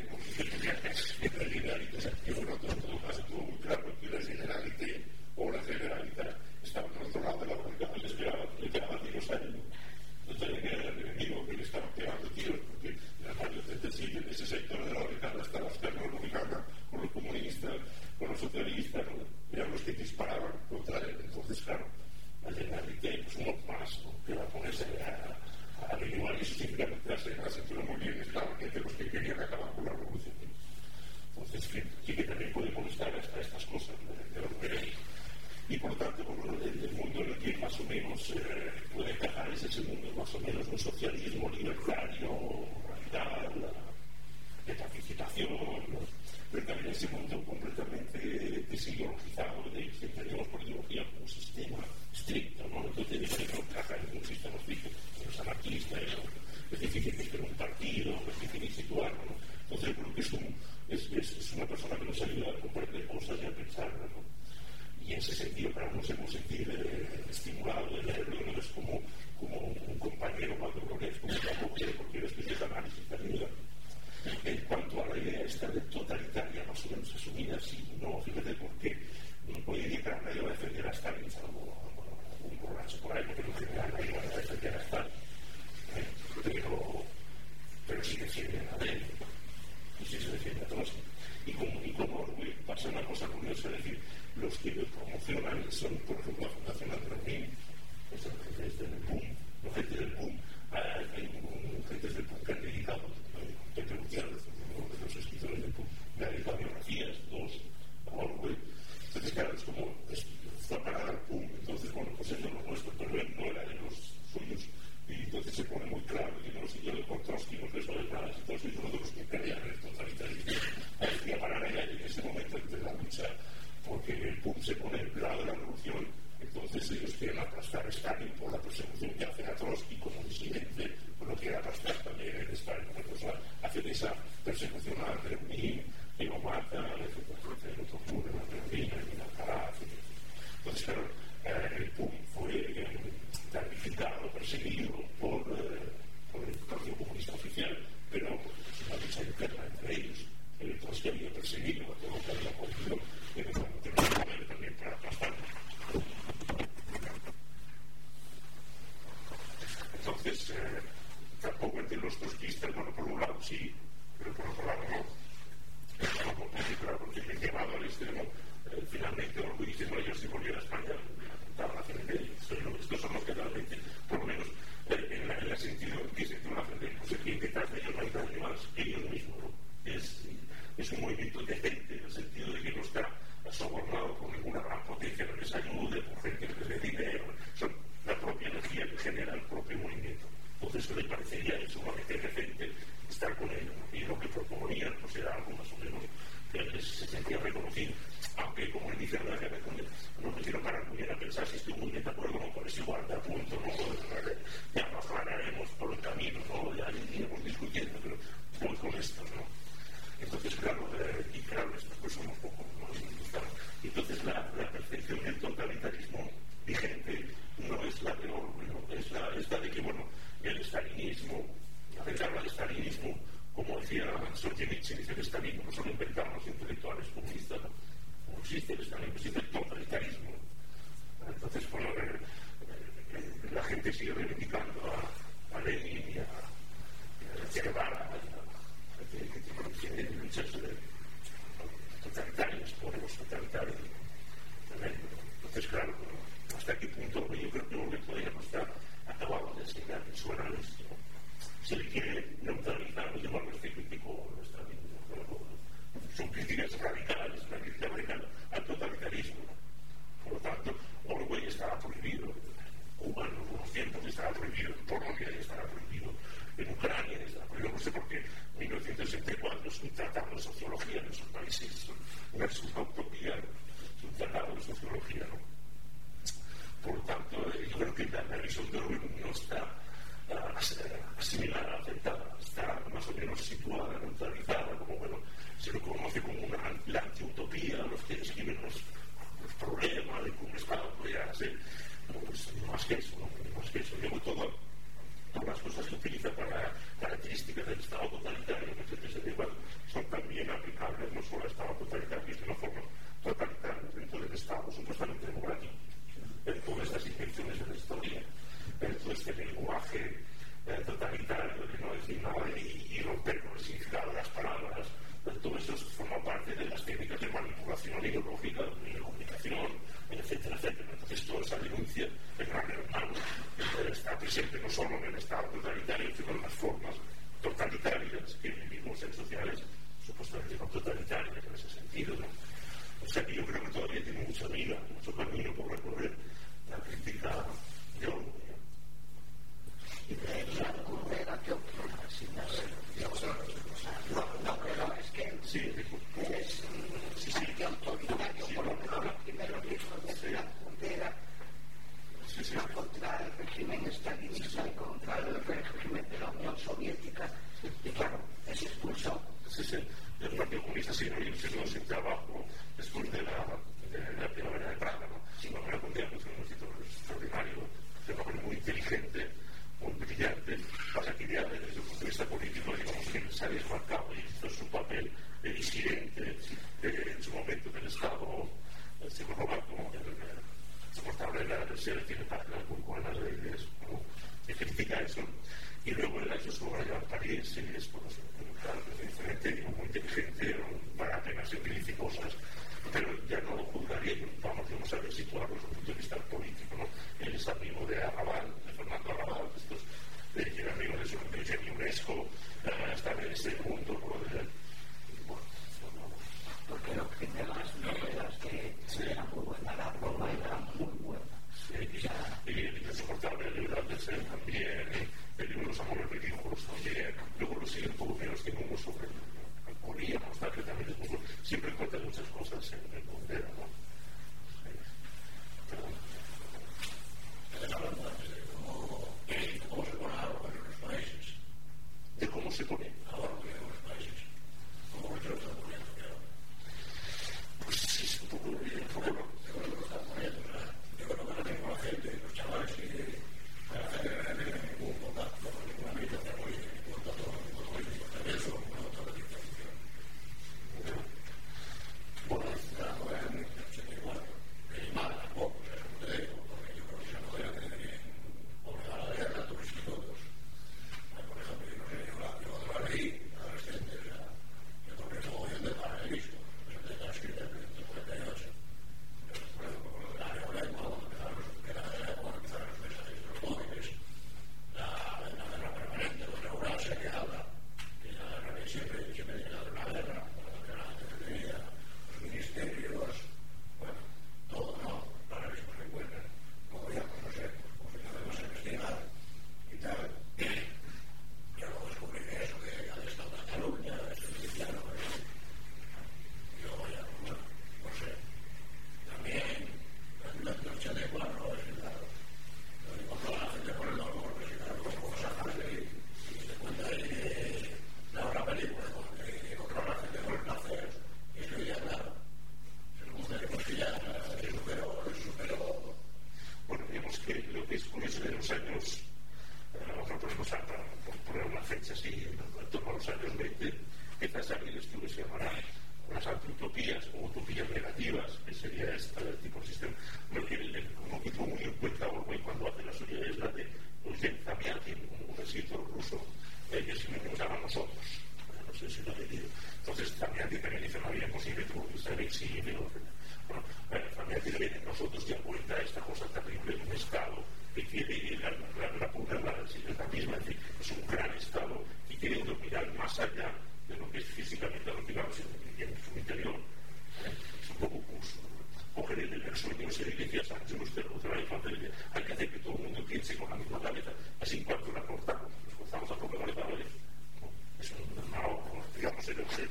en la Generalitat, y bueno, todo, todo pasa todo muy claro, que la Generalitat o la Generalitat estaban al otro lado de la barricada, les pegaban, le pegaban tiros a él. Entonces era el enemigo que le estaba pegando tiros, porque en el año setenta y siete en ese sector de la barricada estaban las pernas republicanas, con los comunistas, con los socialistas, ¿no? Eran los que disparaban contra él. Entonces, claro, la Generalitat, pues uno más, ¿no? Que va a ponerse a, a averiguar, y eso significa meterse en la sección muy bien, estaban entre los que querían acabar con la revolución. Entonces, que, sí que también puede molestar a estas cosas, ¿no? De los veréis. Y por tanto, bueno, el, el mundo en el que más o menos eh, puede encajar es ese mundo, más o menos un socialismo libertario, radical, de participación, ¿no? Pero también ese mundo completamente desideologizado, de que entendemos por ideología como un sistema estricto, ¿no? Entonces, no encaja en un sistema estricto, no es anarquista, ¿no? Es difícil que esté en un partido, es difícil situarlo, ¿no? Entonces, creo que es, un, es, es, es una persona que nos ayuda a comprender cosas y a pensarlas, ¿no? Y en ese sentido, para nos hemos sentido eh, estimulado de leerlo, ¿no? Es como, como un compañero cuando lo lees, como tampoco quiere, porque eres que es análisis te ayuda. En cuanto a la idea esta de totalitaria, más o menos asumida, sí, no, fíjate por qué. Hoy en día, claro, nadie va a defender a Stalin, salvo un borracho por ahí, porque en general nadie va a defender a Stalin. ¿Eh? Pero, pero sí defienden a él, y sí se defiende a todos. Y como, y como Orwell pasa una cosa curiosa, es decir, los que lo promocionan son, por ejemplo, la Fundación Andromín, es la gente del boom, los gente del boom, hay un, gente del boom que han dedicado, Pepe Gutiérrez, uno de los escritores del boom, me ha dedicado biografías, dos, a Orwell. Entonces, claro, es como, es, fue a parar al boom, entonces, bueno, pues eso lo nuestro, pero él no era de los suyos, y entonces se pone muy claro que no sé yo de Trotsky, los besos de nada, entonces es uno de los que creían en el totalitarismo. Hay que parar allá en ese momento entre la lucha, porque el P U M se pone del lado de la revolución, entonces ellos quieren aplastar a Stalin por la persecución que hace a Trotsky como disidente, por lo que quieren aplastar también a Stalin, entonces hacen esa persecución a Andreunín, que lo matan, etcétera, lo torturan a Andreunín, en Alcaraz, etcétera. Entonces, claro, eh, el P U M fue eh, damnificado, perseguido por, eh, por el Partido Comunista Oficial, pero es una lucha interna entre ellos. El Trotsky había perseguido a todo lo que había podido, pero no tenía poder también para aplastarlo. Entonces, eh, tampoco entre los trotskistas, bueno, por un lado sí, pero por otro lado no. Claro, porque me he llevado al extremo, eh, finalmente Orwell dice, bueno, yo si volviera a España, estaba la gente de ellos. Estos son los que realmente, por lo menos, eh, en, la, en el sentido que se tiene una gente, pues que detrás de ellos no hay nadie más que ellos mismos, ¿no? Es, es un movimiento de gente, en el sentido de que no está sobornado por ninguna gran potencia que les ayude, por gente que les dé dinero, son la propia energía que genera el propio movimiento. Entonces, ¿qué le parecería sumamente decente estar con ellos? Y lo que proponían, pues era algo más o menos que les, se sentía reconocido. Aunque, como él dice, no, no me quiero parar muy bien a pensar si estoy muy bien de acuerdo, no, con ese igual de a punto, ¿no? Ya nos aclararemos por el camino, ¿no? Ya iremos discutiendo, pero voy con esto, ¿no? Entonces, claro, eh, y claro, estas cosas son un poco más gustadas. Entonces, la, la percepción del totalitarismo vigente no es la de Orwell, ¿no? Es la, es la de que, bueno, el stalinismo, la gente habla de stalinismo, como decía Solzhenitsyn, dice que el stalinismo no solo inventaron los intelectuales comunistas, ¿no? No existe el stalinismo, existe el totalitarismo. Entonces, bueno, eh, eh, la gente sigue reivindicando a, a Lenin y a, a Che Guevara, que tienen luchas totalitarias por los totalitarios. Entonces, claro, hasta qué punto yo creo que Orwell podríamos estar acabado de enseñar en su análisis, ¿no? Se le quiere neutralizar, no llamarlo este crítico, son críticas radicales, una crítica radical al totalitarismo, ¿no? Por lo tanto, Orwell estaba prohibido, Cuba en algunos tiempos estaba prohibido, en Polonia estaba prohibido, en Ucrania estaba es un tratado de sociología en esos países, no es una utopía, es un tratado de sociología, ¿no? Por lo tanto, eh, yo creo que la, la visión de Orwell no está uh, asimilada, aceptada, está más o menos situada, neutralizada, como bueno, se lo conoce como una la antiutopía, los que escriben los, los problemas de cómo un Estado podría ser, pues no más que eso, no, no más que eso. Luego todo, todas las cosas que utiliza para características del Estado totalitario, etcétera, etcétera, son también aplicables no solo al Estado totalitario, sino formas totalitarias dentro del Estado supuestamente democrático. En todas estas intenciones de la historia, en todo este lenguaje eh, totalitario de no decir nada y, y romper con el significado de las palabras, pues todo eso forma parte de las técnicas de manipulación ideológica, de comunicación, etcétera, etcétera. Entonces toda esa denuncia del gran hermano está presente no solo en el Estado totalitario, sino en las formas totalitarias que vivimos en sociedades supuestamente no totalitarias en ese sentido, ¿no? O sea que yo creo que todavía tiene mucha vida, mucho camino por recorrer la crítica de Orwell.
Y de la Orwell, ¿qué opinas? Si no sé, digamos, no, no, pero es que
sí,
es sí, sí, autoritario, sí, por lo menos los primeros libros de sí. La frontera, sí, sí, contra el régimen estalinista y contra el régimen de la Unión Soviética, y claro, es expulsado.
Sí, sí. El Partido Comunista sí, no hizo sin trabajo después de la, de la primavera de Praga, ¿no? Sí, no me lo conté, pues un escritor extraordinario, un hombre muy inteligente, muy brillante, pasa que ya desde el punto de vista político, digamos que se ha desmarcado y hizo su papel de disidente eh, en su momento del Estado checoslovaco, soportable de la tercera, tiene páginas muy buenas de ideas, ¿no? Que critica eso. Y luego él ha hecho su obra ya en París, y es pues, claro, es diferente, muy inteligente, para apenas se utilice cosas, pero ya no lo juzgaría, vamos, vamos a ver situarlo desde el punto de vista político, ¿no? Él es amigo de Arrabal, de Fernando Arrabal, estos, de, que era amigo de su de UNESCO, uh, están en ese mundo, ¿no? De, bueno, no,
porque lo que de las novelas que sí. Era muy buena, la broma era muy buena.
Sí, y, ya. y, y insoportable el libro de ser también, el libro de los amores ridículos también, luego lo siguen un poco menos que hubo sobre alcoholía, mostrar que también es muy bueno. Siempre encuentra muchas cosas en el Condera, ¿no? Sí. Perdón.
Estás hablando antes de cómo, cómo se pone ahora en los países.
¿De cómo se pone?
Ahora en los países. ¿Cómo se lo están poniendo?
Pues sí, es un poco, un poco no.
Yo creo que lo están poniendo, ¿verdad? Yo creo que ahora tengo la gente, los chavales que la gente que no tiene ningún contacto con ninguna militancia política, ningún contacto con ningún político, también son una otra legislación. Bueno, la novela en el ochenta y cuatro, que es mala tampoco, o sea, como te digo, porque yo creo que esa novela que deberían obligar a leer a todos los institutos. Por ejemplo, yo no sé, yo la, yo la leí, adolescente, o sea, yo creo que es un de paralelismo, que está escrita en mil novecientos cuarenta y ocho. Por ejemplo, con lo de la neolengua, cuando empezaron los, que era la época, empezaron los mensajes de los móviles, la, la guerra permanente, los neuralgia que habla, que la guerra que siempre, siempre tiene que haber una guerra, que la gente tenía, los ministerios, bueno, todo, ¿no? Paralelismos que encuentran, como ya, pues no sé, como si no debemos investigar y tal. Yo luego descubrí que eso, que había estado en Cataluña, es cristiano, y luego ya, bueno, no sé, también, en el ochenta y cuatro, es claro, lo digo toda la gente por el dolor, porque si claro, como sacas de ahí, y te cuenta de que la otra película, que controla la gente por el placer, y eso ya, claro, se lo mostraremos que ya se superó, se superó.
Bueno, digamos que lo que es curioso de los años, nosotros podemos hablar, por poner una fecha así, en torno a los años veinte, empieza a salir esto que se llamará las antiutopías o utopías negativas, que sería este tipo de sistema. Lo que, como que tuvo muy en cuenta Orwell cuando hace la suya es la de Eugene Zamyatin, un escritor ruso, eh, que si nos llama a nosotros. No sé si lo he leído. Entonces Zamyatin también dice, no había posible, tuvo que estar exilio. Bueno, Zamyatin viene a nosotros ya cuenta esta cosa terrible de un Estado que quiere la, la, la pura la, la misma, es decir, es un gran Estado que quiere mirar más allá de lo que es físicamente lo que vamos en, en su interior. ¿Eh? Es un poco curso. Coger el, el sueño ese de que decía Sánchez, usted lo trae familia. Hay que hacer que todo el mundo piense con la misma cabeza. Así en cuanto la cortamos, nos cortamos a propia cabeza, ¿vale? No, es un, no, digamos, el, el,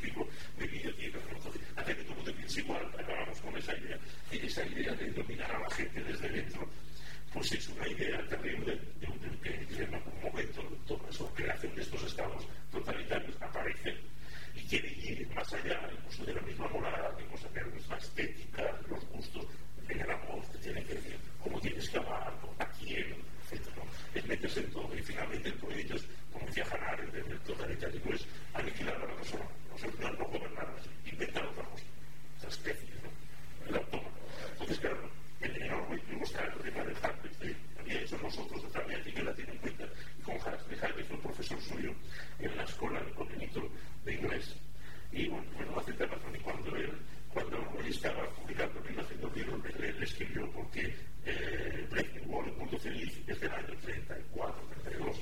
allá, incluso de la misma moral, incluso de la misma estética, los gustos, en el amor te tienen que decir cómo tienes que amar, a quién, etcétera, ¿no? Es meterse en todo y finalmente el proyecto es, como decía Hanar, el, el totalitarismo es aniquilar a la persona, o sea, no, no gobernar, inventar otra cosa, esa especie, ¿no? El autómata. Entonces, claro, en el Orwell tuvimos que el tema del Hartley, había hecho nosotros otra vez y que la tiene en cuenta, y con Hartley, Hartley fue un profesor suyo en la escuela de Cognito de inglés. Y bueno, bueno, hace temas, y cuando él, cuando él estaba publicando, él haciendo libros, le, le escribió porque eh, Breaking Wall, El Mundo Feliz, es del año treinta y cuatro, treinta y dos,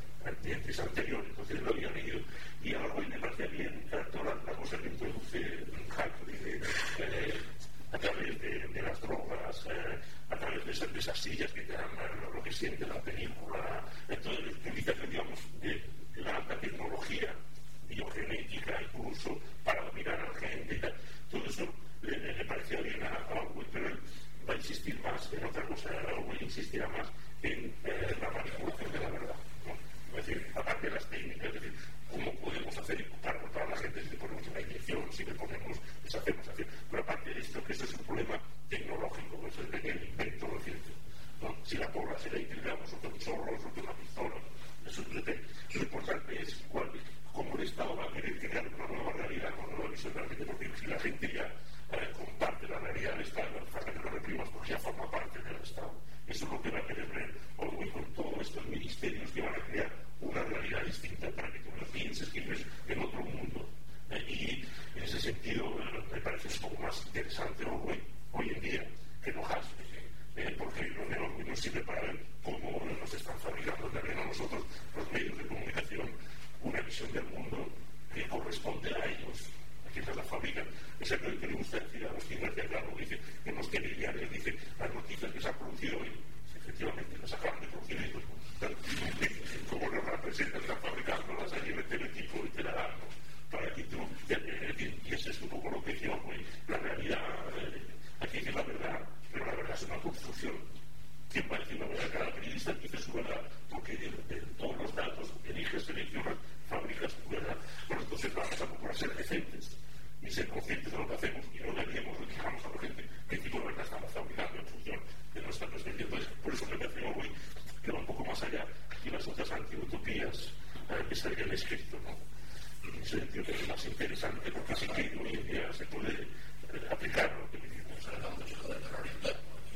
antes anterior, entonces lo había leído. Y ahora hoy me parece bien toda la cosa que introduce Hartley de, eh, a través de, de las drogas, eh, a través de esas, de esas sillas que te dan lo, lo que siente la película, entonces la utilización, digamos, de la alta tecnología biogenética, incluso para dominar a la gente y tal. Todo eso le, le, le parecía bien a, a Orwell, pero él va a insistir más en otra cosa. Orwell insistirá más en eh, la manipulación de la verdad, ¿no? Es decir, aparte de las técnicas, es decir, cómo podemos hacer para controlar a la gente si le ponemos una inyección, si le ponemos, les hacemos hacer. Pero aparte de esto, que eso es un problema tecnológico, pues es de el invento reciente, ¿no? Si la porra se la integramos o con chorros o con una pistola, eso es lo importante es cuál es. Cómo el Estado va a querer crear una nueva realidad, una nueva visión realmente, porque si la gente ya eh, comparte la realidad del Estado, no falta que lo reprimas porque ya forma parte del Estado. Eso es lo que va a querer ver Orwell con todos estos ministerios que van a crear una realidad distinta para que tú no pienses que vives en otro mundo. Eh, y en ese sentido eh, me parece un poco más interesante Orwell hoy en día que no Huxley, eh, porque lo de Orwell nos sirve para ver cómo nos están fabricando también a nosotros los medios de comunicación una visión del mundo que corresponde a ellos, a quienes la fabrican. Es el que le gusta decir a Agustín García Claro, dice que nos quiere guiar, él dice las noticias que se han producido hoy, efectivamente las acaban de producir ellos, como nos representan, están fabricándolas allí en el teletipo y te la dan, ¿no? Para que tú, y ese es un poco lo que decía hoy, la realidad, eh, aquí dice la verdad, pero la verdad es una construcción. ¿Quién va a decir la verdad? Cada periodista dice su verdad, porque de, de todos los datos eliges, seleccionas, fabricas tu verdad. Bueno, entonces vamos a procurar ser decentes y ser conscientes de lo que hacemos y no daríamos lo que dejamos a la gente qué tipo de verdad estamos fabricando en función de nuestra perspectiva. Entonces, por eso me parece hoy que va un poco más allá que las otras antiutopías eh, que se habían escrito, ¿no? En ese sentido que es más interesante porque sí que hoy en día se puede eh, aplicar lo que vivimos.
Hablando mucho del terrorista,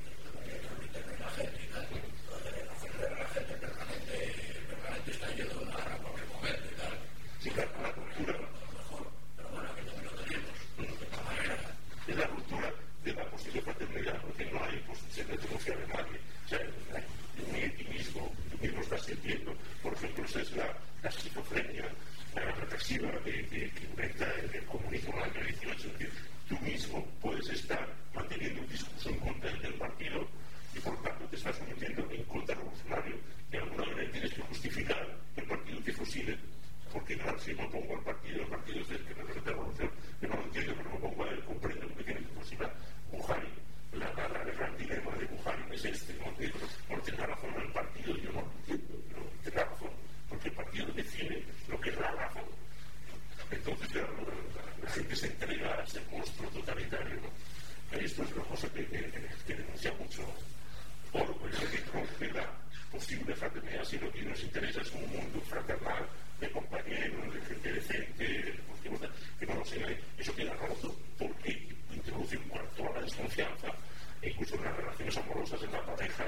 la gente y tal, la fuerza de la gente permanente, permanente está yendo a una en cualquier momento y tal.
Sí, claro, la cultura.
A lo mejor, pero bueno, que también lo tenemos, de esta manera.
Es la ruptura de la posible fraternidad, porque no hay pues, secreto confiar en nadie. O sea, ni ti mismo, tú mismo estás sintiendo. Por ejemplo, esa es la, la esquizofrenia la represiva que, que, que inventa el, el comunismo en el año dieciocho. Es decir, tú mismo puedes estar manteniendo un discurso en contra del partido y por tanto te estás metiendo en contra revolucionario. Y alguna manera tienes que justificar que el partido te fusile. Porque claro, si me opongo al partido, el partido es el que representa la revolución, yo no lo entiendo, pero me opongo a él, comprendo que me tiene que fusilar. Buhari, la, la, la, el gran dilema de Buhari es este, ¿no? Que no tiene razón el partido, yo no lo entiendo, pero tiene razón, porque el partido define lo que es la razón. Entonces, claro, la, la gente se entrega a ese monstruo totalitario, ¿no? Esto es una cosa que, que, que, que denuncia mucho Orwell, que rompe la posible fraternidad, si lo que nos interesa es un mundo fraternal, de compañeros, de gente decente, que no lo sé, eso queda roto porque introduce un cuarto a la desconfianza e incluso en las relaciones amorosas en la pareja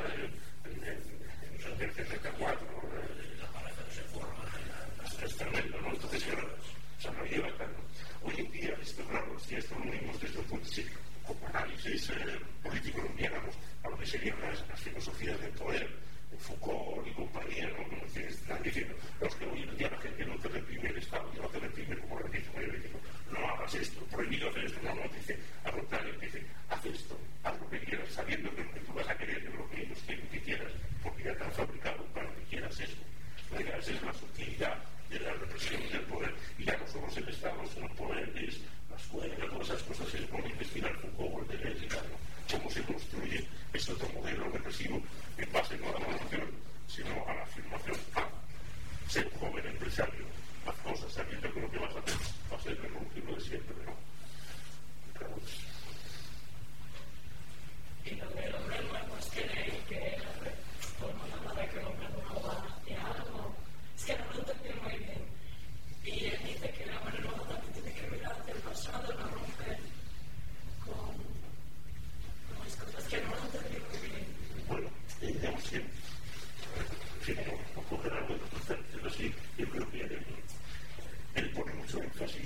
en el setenta y cuatro, la pareja no se forma, es tremendo, ¿no? Entonces, claro, o sea, no lleva tan... Hoy en día, esto, claro, si esto lo unimos desde un punto de vista como análisis eh, político, lo enviáramos a lo que serían las, las filosofías del poder, Foucault y compañía, ¿no? Como están diciendo, los que hoy en día la gente no te reprime el Estado, no te reprime como lo dice, no hagas esto, prohibido hacer esto, no, no, te dice, al contrario, te dice, haz esto, haz lo que quieras, sabiendo que lo que tú vas a querer es lo que ellos quieren que quieras, porque ya te han fabricado para que quieras eso. Esa es la sutilidad de la represión del poder, y ya no somos el Estado, sino el poder, es la escuela, todas esas cosas se ponen a investigar Foucault, de Deleuze y tal, ¿no? Cómo se construye este otro modelo represivo en base no a la evolución, sino a la afirmación. Ah, ser un joven empresario, haz cosas sabiendo que lo que vas a hacer va a ser el revolución de siempre, ¿no?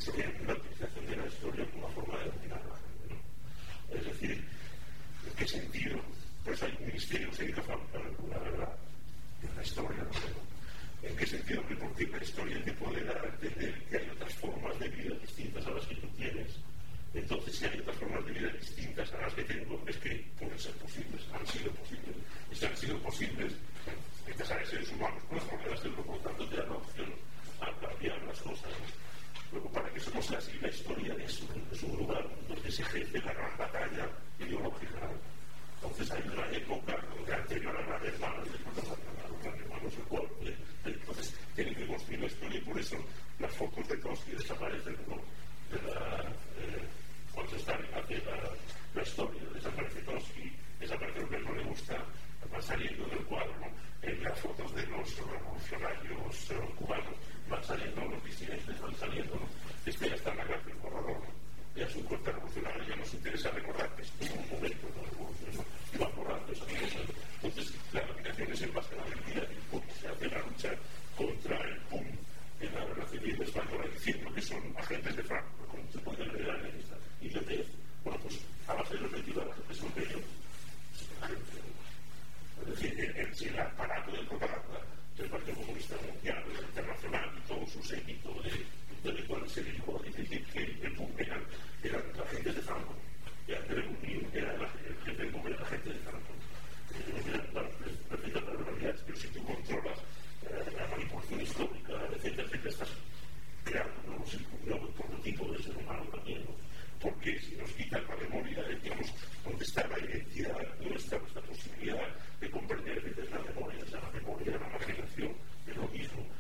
incluso en la utilización de la historia como una forma de dominar a la gente, ¿no? Es decir, ¿en qué sentido? Pues hay ministerios que dedican a la verdad en la historia, ¿no? ¿En qué sentido? Porque la historia te puede dar a entender que hay otras formas de vida distintas a las que tú tienes. Entonces, si hay otras formas de vida distintas a las que tengo, es que pueden ser posibles, han sido posibles. Y si han sido posibles, estas áreas seres humanos, pues por hacerlo, por tanto, te dan la opción a cambiar las cosas. Luego, para que eso no sea así, la historia es un, es un lugar donde se ejerce la gran batalla ideológica. Entonces, hay una época anterior a la de hermanos, después de los grandes hermanos, el cual, entonces, tienen que construir la historia y por eso las fotos de Trotsky desaparecen, ¿no? De la, eh, cuando están haciendo la, la historia, desaparece Trotsky, desaparece lo que no le gusta, van saliendo del cuadro, ¿no? En las fotos de los revolucionarios eh, cubanos van saliendo, los disidentes van saliendo, ¿no? Este ya está en la cárcel, borrador, ¿no? Ya es un corte revolucionario, ya nos interesa recordar que estuvo un momento de revolución, ¿no? Y van borrando esas cosas. Entonces, la dominación es en base a la mentira, y se hace la lucha contra el P U M en la Guerra Civil Española, diciendo que son agentes de Franco, como se puede leer en esta idiotez. Bueno, pues a base de los mentiras, es un bello. Es decir, el, el aparato de propaganda del Partido Comunista Mundial, Internacional y todo su séquito de intelectuales se dedicó a decir que el P U M eran, eran agentes de Franco. Y André Muñoz era el jefe de gobierno, agente de Franco. Repito las realidades, pero si tú controlas eh, la manipulación histórica, etcétera, etcétera, estás creando nuevos nuevos prototipos de ser humano también, ¿no? Porque si nos quitan la memoria, digamos, ¿dónde está la identidad? ¿Dónde está nuestra posibilidad de comprender que es la memoria? O sea, la memoria, la imaginación, es lo mismo.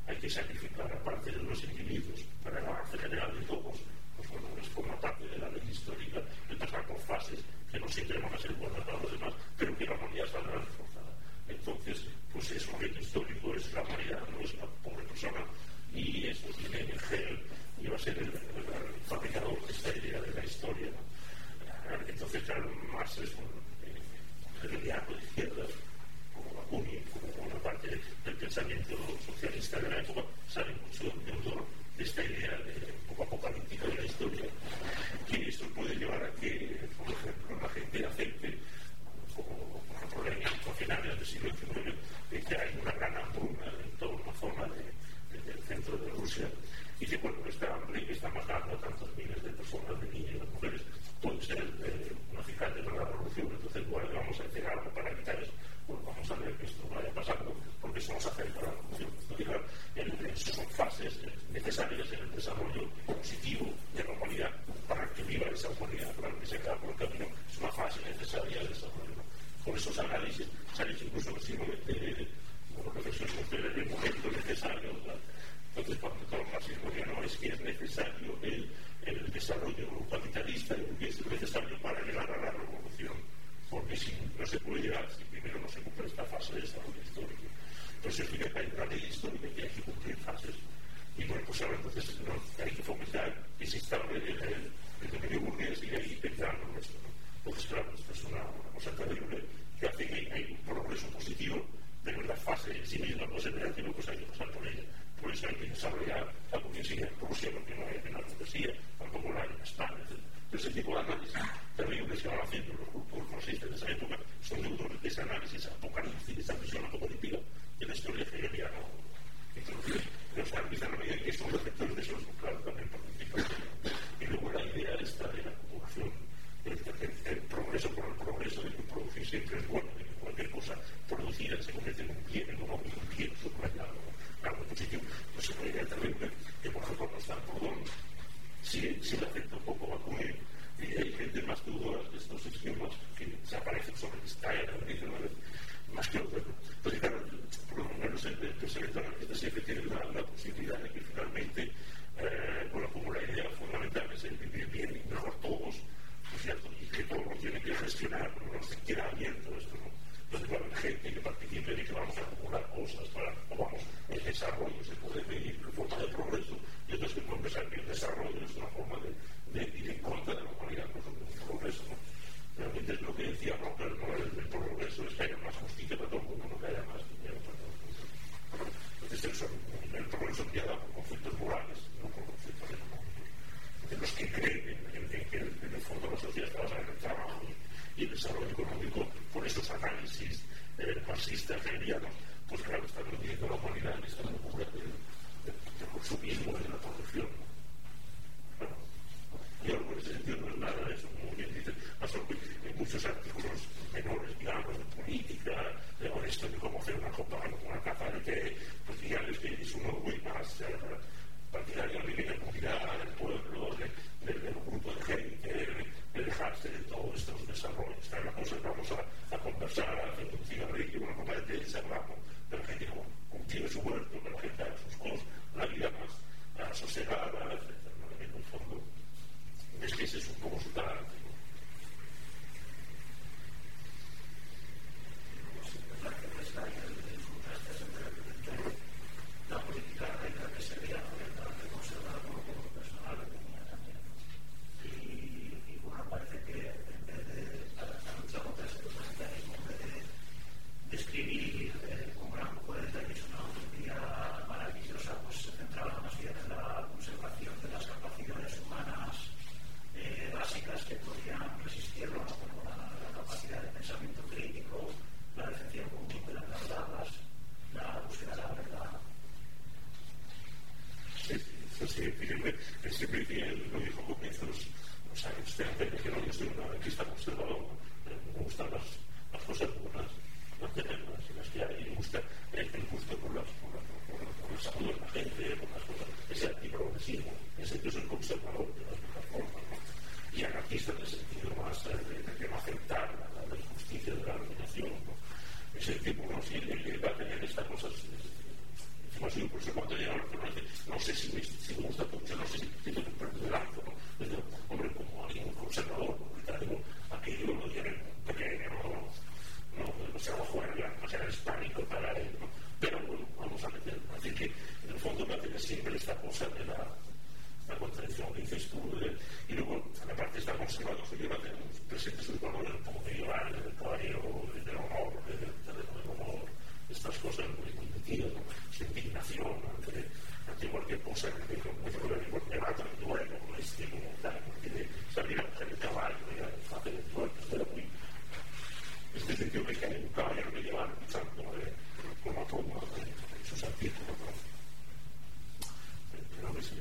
hay que sacrificar a parte de los individuos para el avance general de todos, pues bueno, es forma parte de la ley histórica el pasar por fases que no siempre van a ser buenas para los demás, pero que la humanidad saldrá reforzada. Entonces, pues es un reto histórico, es la humanidad, no es una pobre persona, y eso tiene en Hegel, y va a ser el, el, el fabricador de esta idea de la historia, ¿no? Entonces, claro, Marx es un hegeliano de izquierda, como Bakunin, como una parte del pensamiento socialista de la época, sale mucho de autor de esta idea de un poco apocalíptica de la historia, que eso puede llevar a que, por ejemplo, la gente acepte, como por ejemplo en finales del siglo diecinueve, que hay una gran hambruna en toda una zona de, de, del centro de Rusia, y que bueno, esta hambre que está matando a tantos miles de personas, de niños y de mujeres, puede ser eh, una acicate de la revolución. Entonces, bueno, vamos a hacer algo para evitar eso. Bueno, vamos a ver que esto vaya pasando, porque eso nos acerca a la revolución. Entonces, son fases necesarias en el desarrollo positivo de la humanidad para que viva esa humanidad, para que se acabe por el camino. Es una fase necesaria de desarrollo. Por esos análisis, salen incluso en el siglo veinte, como reflexiones ustedes, el momento necesario. Entonces, cuando todo el marxismo ya no es que es necesario el, el desarrollo capitalista, que es necesario para llegar a la revolución, porque si no se puede llegar, si primero no se cumple esta fase de desarrollo histórico. Entonces, significa que hay una ley histórica que hay que cumplir fases. Y bueno, pues ahora entonces no, hay que fomentar que se instaure el, el, el dominio burgués y ahí pensando en esto, ¿no? Entonces, claro, esto es una, una cosa terrible que hace que hay un progreso positivo, pero la fase en sí misma no es negativo, pues hay que pasar por ella. Por eso hay que desarrollar algo que sigue en Rusia, porque no hay en la burguesía, tampoco la hay en España, etcétera. Pero ese tipo de análisis terribles que van haciendo los grupos marxistas de esa época son deudores de ese análisis apocalíptico, de esa visión apocalíptica de la historia hegeliana. Entonces, los analizan a medida que son receptores de eso, claro, también participan. Y luego la idea esta de la acumulación, el, el, el progreso por el progreso, de que producir siempre es bueno, de que cualquier cosa producida se convierte en un bien, en un bien subrayado, algo positivo. Pues se puede ver terrible que, por ejemplo, no está por donde. Si, si le afecta un poco a Bakunin, y hay gente más dudosa de estos esquemas que se aparecen sobre esta era más que otros. Entonces, claro, por lo menos el pensamiento anarquista siempre tiene la, la posibilidad de que finalmente, eh, bueno, como la idea fundamental es el vivir bien y mejor todos, ¿no es cierto? Y que todos lo tienen que gestionar, no se queda abierto esto, ¿no? Entonces, claro, hay gente que participe y que vamos a acumular cosas para, o vamos, el desarrollo se puede medir en forma de progreso, y entonces que pueden pensar que el desarrollo es una forma de, de ir en contra de la humanidad, no es un progreso, ¿no? Realmente es lo que decía Rocker, ¿no? El, el progreso es que haya más justicia para todo el mundo, no que haya más dinero para todo el mundo. Entonces, eso, el progreso ya da por conceptos morales, no por conceptos económicos. De los que creen en, en, en que en el fondo la sociedad está basada en el trabajo y el desarrollo económico, por esos análisis eh, marxistas, hegelianos, pues claro, están hundiendo la humanidad en esta locura del, del, del consumismo y de la producción. Bueno, y algo en ese sentido no es nada de eso, como bien dicen, en muchos artículos menores, digamos, de política, de esto, de cómo hacer una copa, una caza de té, pues digamos que es uno muy más eh, partidario de la comunidad, del pueblo, de, de, de un grupo de gente, de, de dejarse de todos estos desarrollos. Hay una cosa que vamos a, a conversar, a hacer un cigarrillo, una copa de té, se hablamos de la gente que cultive su huerto, que la gente haga sus cosas, una vida más uh, sosegada, etcétera. ¿No? En el fondo, es que ese es un poco su talante.
La política reina que se veía orientalmente conservada como todo personal que tenía también. Y, y bueno, parece que en vez de la lucha contra ese totalitarismo, en vez de describir eh, como gran poeta que es una utopía maravillosa, pues se centraba más bien en la conservación de las capacidades humanas eh, básicas que podían resistirlo, ¿no? Como la, la capacidad de pensamiento crítico, la defensión común de las verdades, la búsqueda de la verdad.
Sí, fíjense, que siempre que él lo dijo comienzos, o sea, usted entiende que no, yo soy una anarquista conservador, me gustan las, las cosas buenas, mantenerlas, y las que hay, me gusta el, el gusto por la, por, la, por, la, por la salud de la gente, por las cosas, ese antiprogresismo, ese yo soy conservador de las mismas formas, ¿no? Y anarquista en el sentido más de, de, de no aceptar la, la injusticia de la dominación, ¿no? Ese tipo, ¿no? Si él va a tener estas cosas, encima soy un profesor cuando llega al final, no sé si me, si me gusta mucho, no sé si tengo que perder el arco, ¿no? Desde, hombre, como alguien conservador, digo, aquello lo tiene pequeño, no, no, no se va a jugar no sea hispánico para él, ¿no? Pero bueno, vamos a meter. Así que en el fondo me hace siempre esta cosa de la, la contradicción que dices tú, de, y luego, aparte está conservado, yo la tengo presente sus valores un poco de llorar, del caballero, del honor, del del honor, estas cosas muy, muy metidas, ¿no? Su indignación ante, ante cualquier cosa que me mata el duelo, este, como tal, porque salir a coger el caballo, y a hacer el duelo, era muy. Este sentido que hay un caballero que lleva luchando como todo en sus artículos, ¿no? Pero que sí.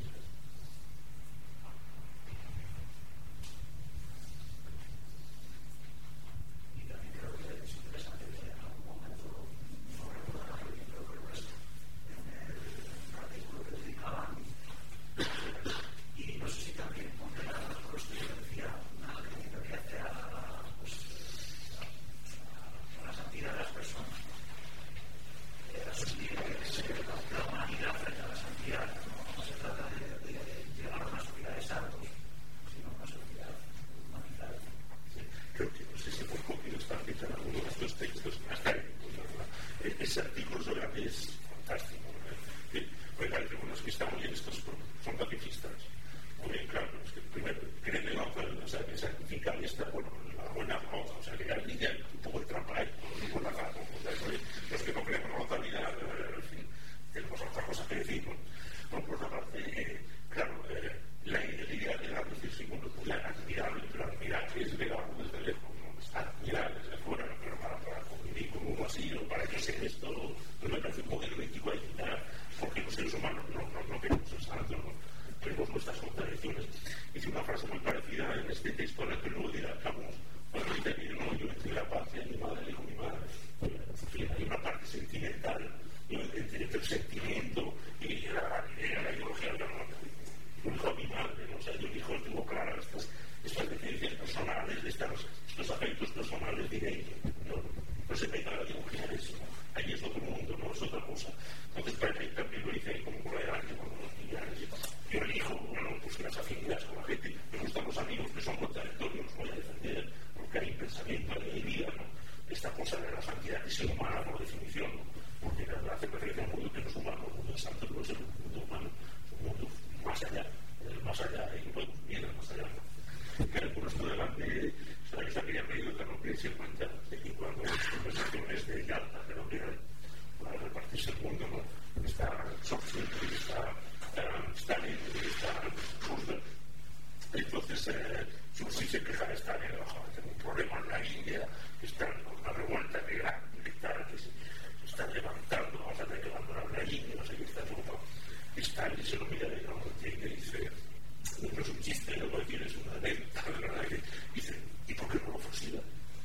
Ese artículo sobre la que es fantástico, ¿no? Me parece que los que están muy en estos son pacifistas. Muy bien, claro, es que primero creen en la otra, o sea, que sacrifican esta, bueno, la buena nota, o sea, que ya hay un poco de trampa ahí, con la gana, los que no creen en la totalidad, en fin, tenemos otra cosa que decir, ¿no? Bueno, por otra parte, eh, claro, eh, la idea de la reflexión, bueno, pues la admirable, pero admirable es legal desde lejos, ¿no? Está admirable desde fuera, pero para, para convivir con uno así, o para que sea esto, pues me parece un modelo ético ahí, porque los seres humanos no, no, no queremos ser santos, ¿no? Tenemos nuestras contradicciones. Hice una frase muy parecida en este texto, en el que luego dirá, Camus, cuando dice que no, yo entre la paz y mi madre y con mi madre, en fin, hay una parte sentimental, entre el sentimiento y la idea, la ideología de la muerte. Yo elijo a mi madre, ¿no? O sea, yo elijo, tengo claras estas, estas definiciones personales, estas, estos afectos personales directos, ¿no? No se pega la ideología de eso, ¿no? Ahí es otro mundo, no es otra cosa. Entonces, para mí también lo hice como con la edad, con los millares. Yo elijo, bueno, pues unas afinidades con la gente. Me gustan los amigos que son contradictorios, los voy a defender, porque hay pensamiento, hay vida, ¿no? Esta cosa de la santidad que es humana por definición, ¿no? Porque la hace referencia a un mundo que no es humano, un mundo santo, no es un mundo humano, es un mundo más allá, el más allá, y bueno, viene más allá, ¿no? Pero por esto delante, sabéis aquella anécdota, ¿no? Que se cuenta de que cuando las conversaciones de Yalta, de lo que era para repartirse el mundo, ¿no? Está Churchill, está Stalin, está Roosevelt. Entonces, eh, Churchill se queja de Stalin, tengo un problema en la India, que está con una revuelta militar que se están levantando, vamos a tener que abandonar la India, no sé qué está todo. Stalin se lo mira de no entiende y dice, no es un chiste, lo que decir es una anécdota, de verdad, que dice, ¿y por qué no lo fusilan?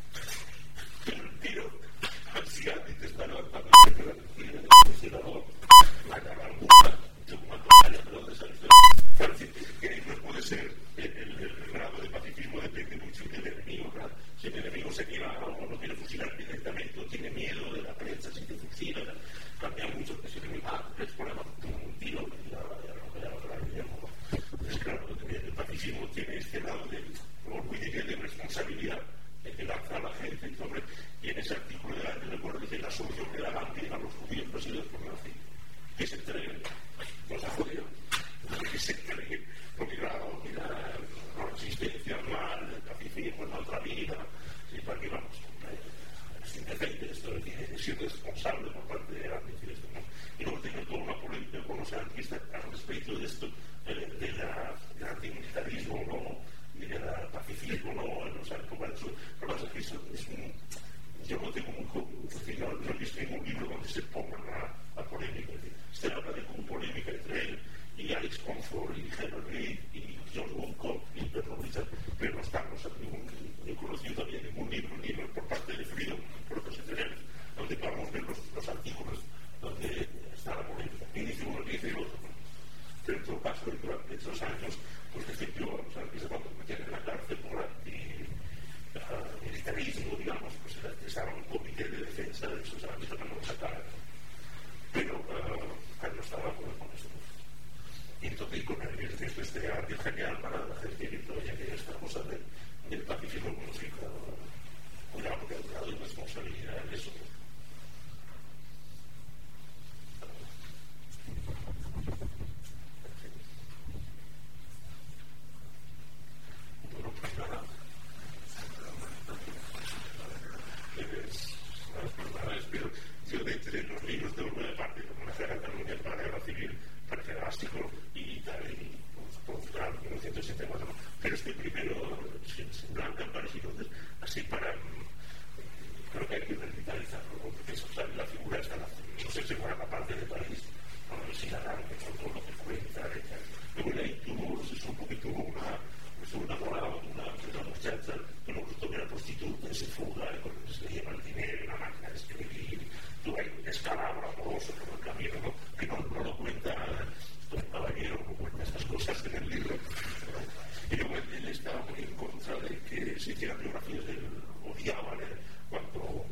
Pero el tiro, si alguien te está levantando el fusilador, la cabalgura, yo como vaya, pero de salud. Parece que no puede ser el, el, el grado de pacifismo depende mucho del enemigo, ¿verdad? Si el enemigo se quiera o no quiere fusilar directamente o tiene miedo de la prensa, si te fusila, cambia mucho, que si el enemigo, ah, es por un tiro, ya no. Entonces, claro, el pacifismo tiene este lado de orgullo y de responsabilidad que lanza a la gente, y, sobre, y en ese artículo de la recuerdo dice la solución que da Gandhi a los judíos perseguidos por nazi, que se entreguen, los ha jodido, que se entreguen, porque claro, mira, la resistencia al mal, el pacifismo, la otra vida, y para que vamos, es indecente esto de ser responsable por parte de Gandhi, esto, ¿no? Y luego tengo toda una polémica con los anarquistas al respecto de esto, de, de la, del antimilitarismo, ¿no? Y del pacifismo, ¿no? En los épocas, lo que pasa es que eso es un, yo no tengo un, no, no escribo un libro donde se ponga la, la polémica, es decir, se habla de una polémica entre él y Alex Comfort y Herbert Reed y John Woodcock y Pedro Richard, pero no estamos en ningún, no he conocido todavía ningún libro, ni por parte de Freedom, por lo que se tenemos, donde podamos ver los, los artículos donde está la polémica, y dice uno, y dice el otro. Pero en todo caso, durante esos años, pues defendió a los anarquistas cuando metían en la cárcel por antimilitarismo, digamos, pues estaba un comité de defensa de esos anarquistas que no lo sacaran. Pero uh, no estaba con genial para la gente que todavía que esta cosa del, del pacífico ecológico. Cuidado, porque hay grado de responsabilidad en eso. Bueno, pues nada. Pero yo de entre los libros de Urbana de parte, como la Guerra de Cataluña para la Guerra Civil, parece drástico y tal, y pues, claro, mil novecientos setenta y cuatro, pero este primero, sin, sin blanca, para entonces, así para, creo que hay que revitalizarlo, porque eso, o sea, la figura está, no sé si fuera la parte del país, a ver si la dan, que son todo lo que cuenta, y tal. Luego ahí tuvo, es un poquito una, pues una morada, una, una muchacha, que no gustó que era prostituta, se fuga, se lleva el dinero, una máquina de escribir, tú hay un escalabro amoroso por el camino, ¿no? Que no, no lo cuenta un caballero, no cuenta estas cosas en el libro. Y luego él estaba muy en contra de que se hicieran biografías del odiaba leer cuando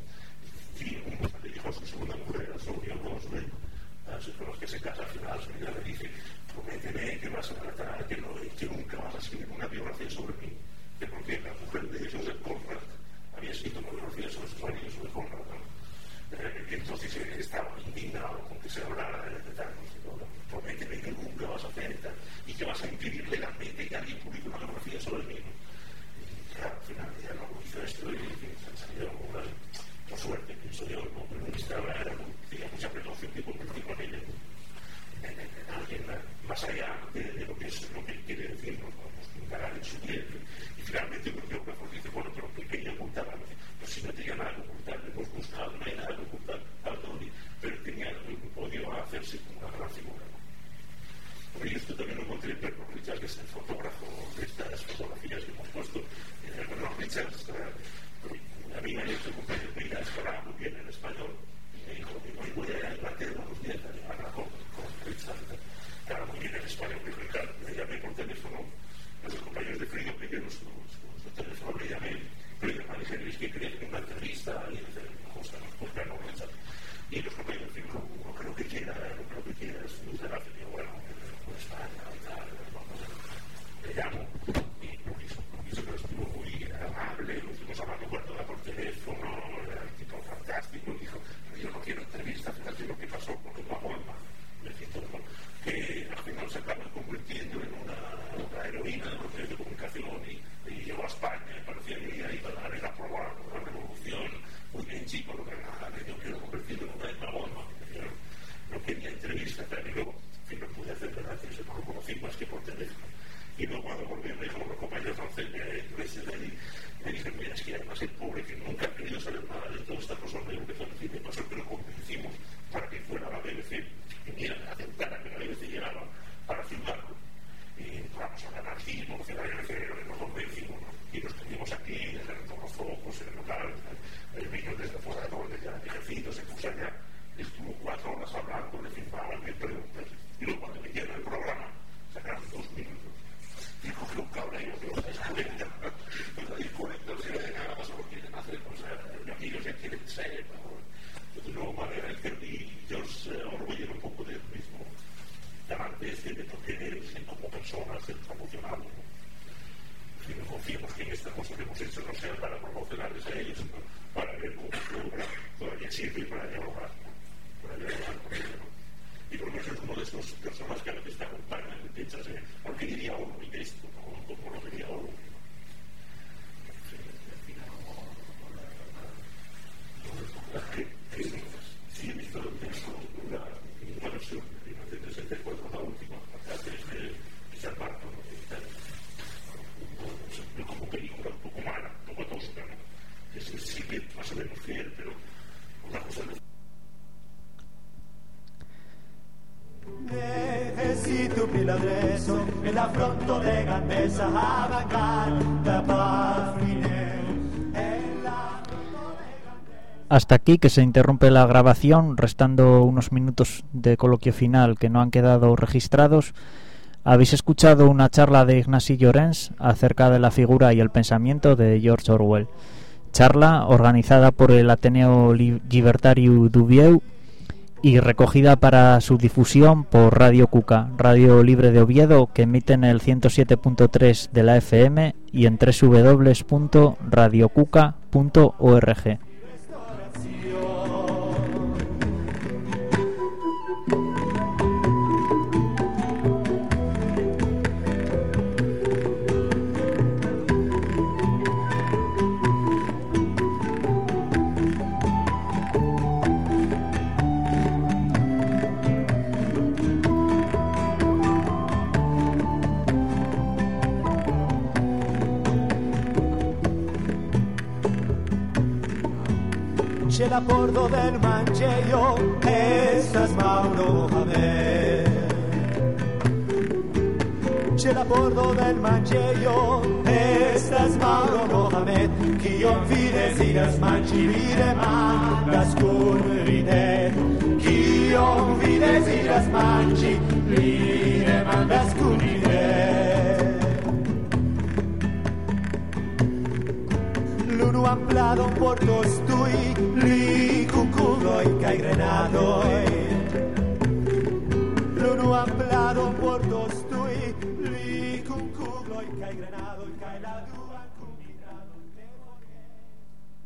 le dijo a su segunda mujer, a Sonia Roswell, con los que se casa al final, Sonia le dice, prométeme que vas a tratar, que, no, que nunca vas a escribir una biografía sobre mí, que porque la mujer de Joseph Conrad había escrito una biografía sobre su marido, sobre Conrad, ¿no? Eh, entonces eh, estaba indignado con que se hablara de tal, ¿no? Prométeme que nunca vas a hacer tal, y que vas a impedir legalmente que alguien publique una biografía sobre mí, ¿no? Y claro, al final ya no hizo esto y se salió una, por suerte, pienso yo, ¿no? Pero estaba, era, tenía mucha precaución de convertir con ella en, en, en alguien más allá de, de lo que es lo que quiere decir, ¿no? Vamos a indagar en su piel. Y finalmente el biógrafo dice, bueno, pero ¿qué quería ocultar? Pues si no tenía nada que ocultar, le hemos buscado, no hay nada que ocultar, pero tenía el podio a hacerse como una gran figura, ¿no? Por ello esto también lo encontré en Bernard Richards, que es el fotógrafo de estas fotografías que hemos puesto. En Bernard Richards, a mí me ha hecho compañero, mira, escalaba muy bien en español, y me dijo, hoy voy a ir a Inglaterra unos días a llevarla con, con Richards, que habla muy bien en español, me dijo, claro, le llamé por teléfono a los compañeros de Freedom, que los su teléfono le llamé, pero yo me dije, Luis, que quería hacer una entrevista, y dice, cosa, pues Bernard Richards. Y los compañeros de Freedom, no creo que quiera, no creo que quiera, es muy grave, y bueno, por España y tal, vamos a le llamo, y lo quiso, lo quiso, pero estuvo muy amable, lo estuvimos hablando por toda por teléfono, era un tipo fantástico, dijo, yo no quiero entrevista, fíjate lo que pasó con la bomba, me citó, ¿no? Que al final se acaba convirtiendo en una, una heroína de los medios de comunicación y, y llegó a España, y parecía que iba a dar el aprobar la revolución, muy bien chico, lo que nada, yo quiero convertirlo en una, en una bomba, yo no quería entrevista, pero y luego, en fin, no pude hacer verdad, que se lo conocí más que por teléfono. Y luego cuando volví me dijo los compañeros franceses, me dije, mira, es que además el pobre que nunca ha querido saber nada de toda esta cosa, me empezó a decir, me pasó que lo convencimos para que fuera a la B B C, que mira, aceptara que la B B C llegaba para filmarlo. Y vamos al anarquismo, que la B B C nos convencimos, ¿no? Y nos tuvimos aquí, desde los focos, en el local, el vino desde fuera de orden, ya ejercido, se puso allá, estuvo cuatro horas hablando, le filmaban, me preguntas, y luego cuando me dieron el programa, sacaron dos minutos. Dijo que un cabrero que los descuenta, los descuenta, se le nada más lo quieren hacer, o sea, los amigos ya quieren ser, ¿no? Entonces luego María y George Orwell era un poco del mismo talante este de proteger como personas, el promocionarlo, ¿no? Si no confiamos que en esta cosa que hemos hecho no sea para promocionarles a ellos, sino para ver cómo su obra todavía sirve para dialogar, ¿no? Para dialogar con ellos, ¿no? Y por lo menos es uno de estos personas que a veces te acompañan y piensas, eh, ¿por qué diría uno y esto? ¿No? ¿Cómo lo diría uno? Sí, he visto una, una versión de mil novecientos sesenta y cuatro, la última, antes de Richard Barton, como película un poco mala, un poco tosca, ¿no? Que sí que más o menos fiel, pero una cosa no.
Necesito pris l'adresso e l'affronto de grandezza a vagar da Parfine.
Hasta aquí que se interrumpe la grabación, restando unos minutos de coloquio final que no han quedado registrados. Habéis escuchado una charla de Ignacy Llorens acerca de la figura y el pensamiento de George Orwell. Charla organizada por el Ateneo Libertario du Vieux y recogida para su difusión por Radio Cuca, Radio Libre de Oviedo, que emite en el ciento siete punto tres de la F M y en doble u doble u doble u punto radio cuca punto org.
C'è la pordo del Mangeio, estas Mauro Mohamed. C'è la pordo del Mangeio, estas Mauro Mohamed. Chion fides iras mangi vide mandas cun ridet. Chion fides iras mangi vide mandas cun ridet. L'unu amplado un porto stui, li cuculoi cae grenadoi. L'unu amplado un porto stui, li cuculoi cae grenadoi cae la dua.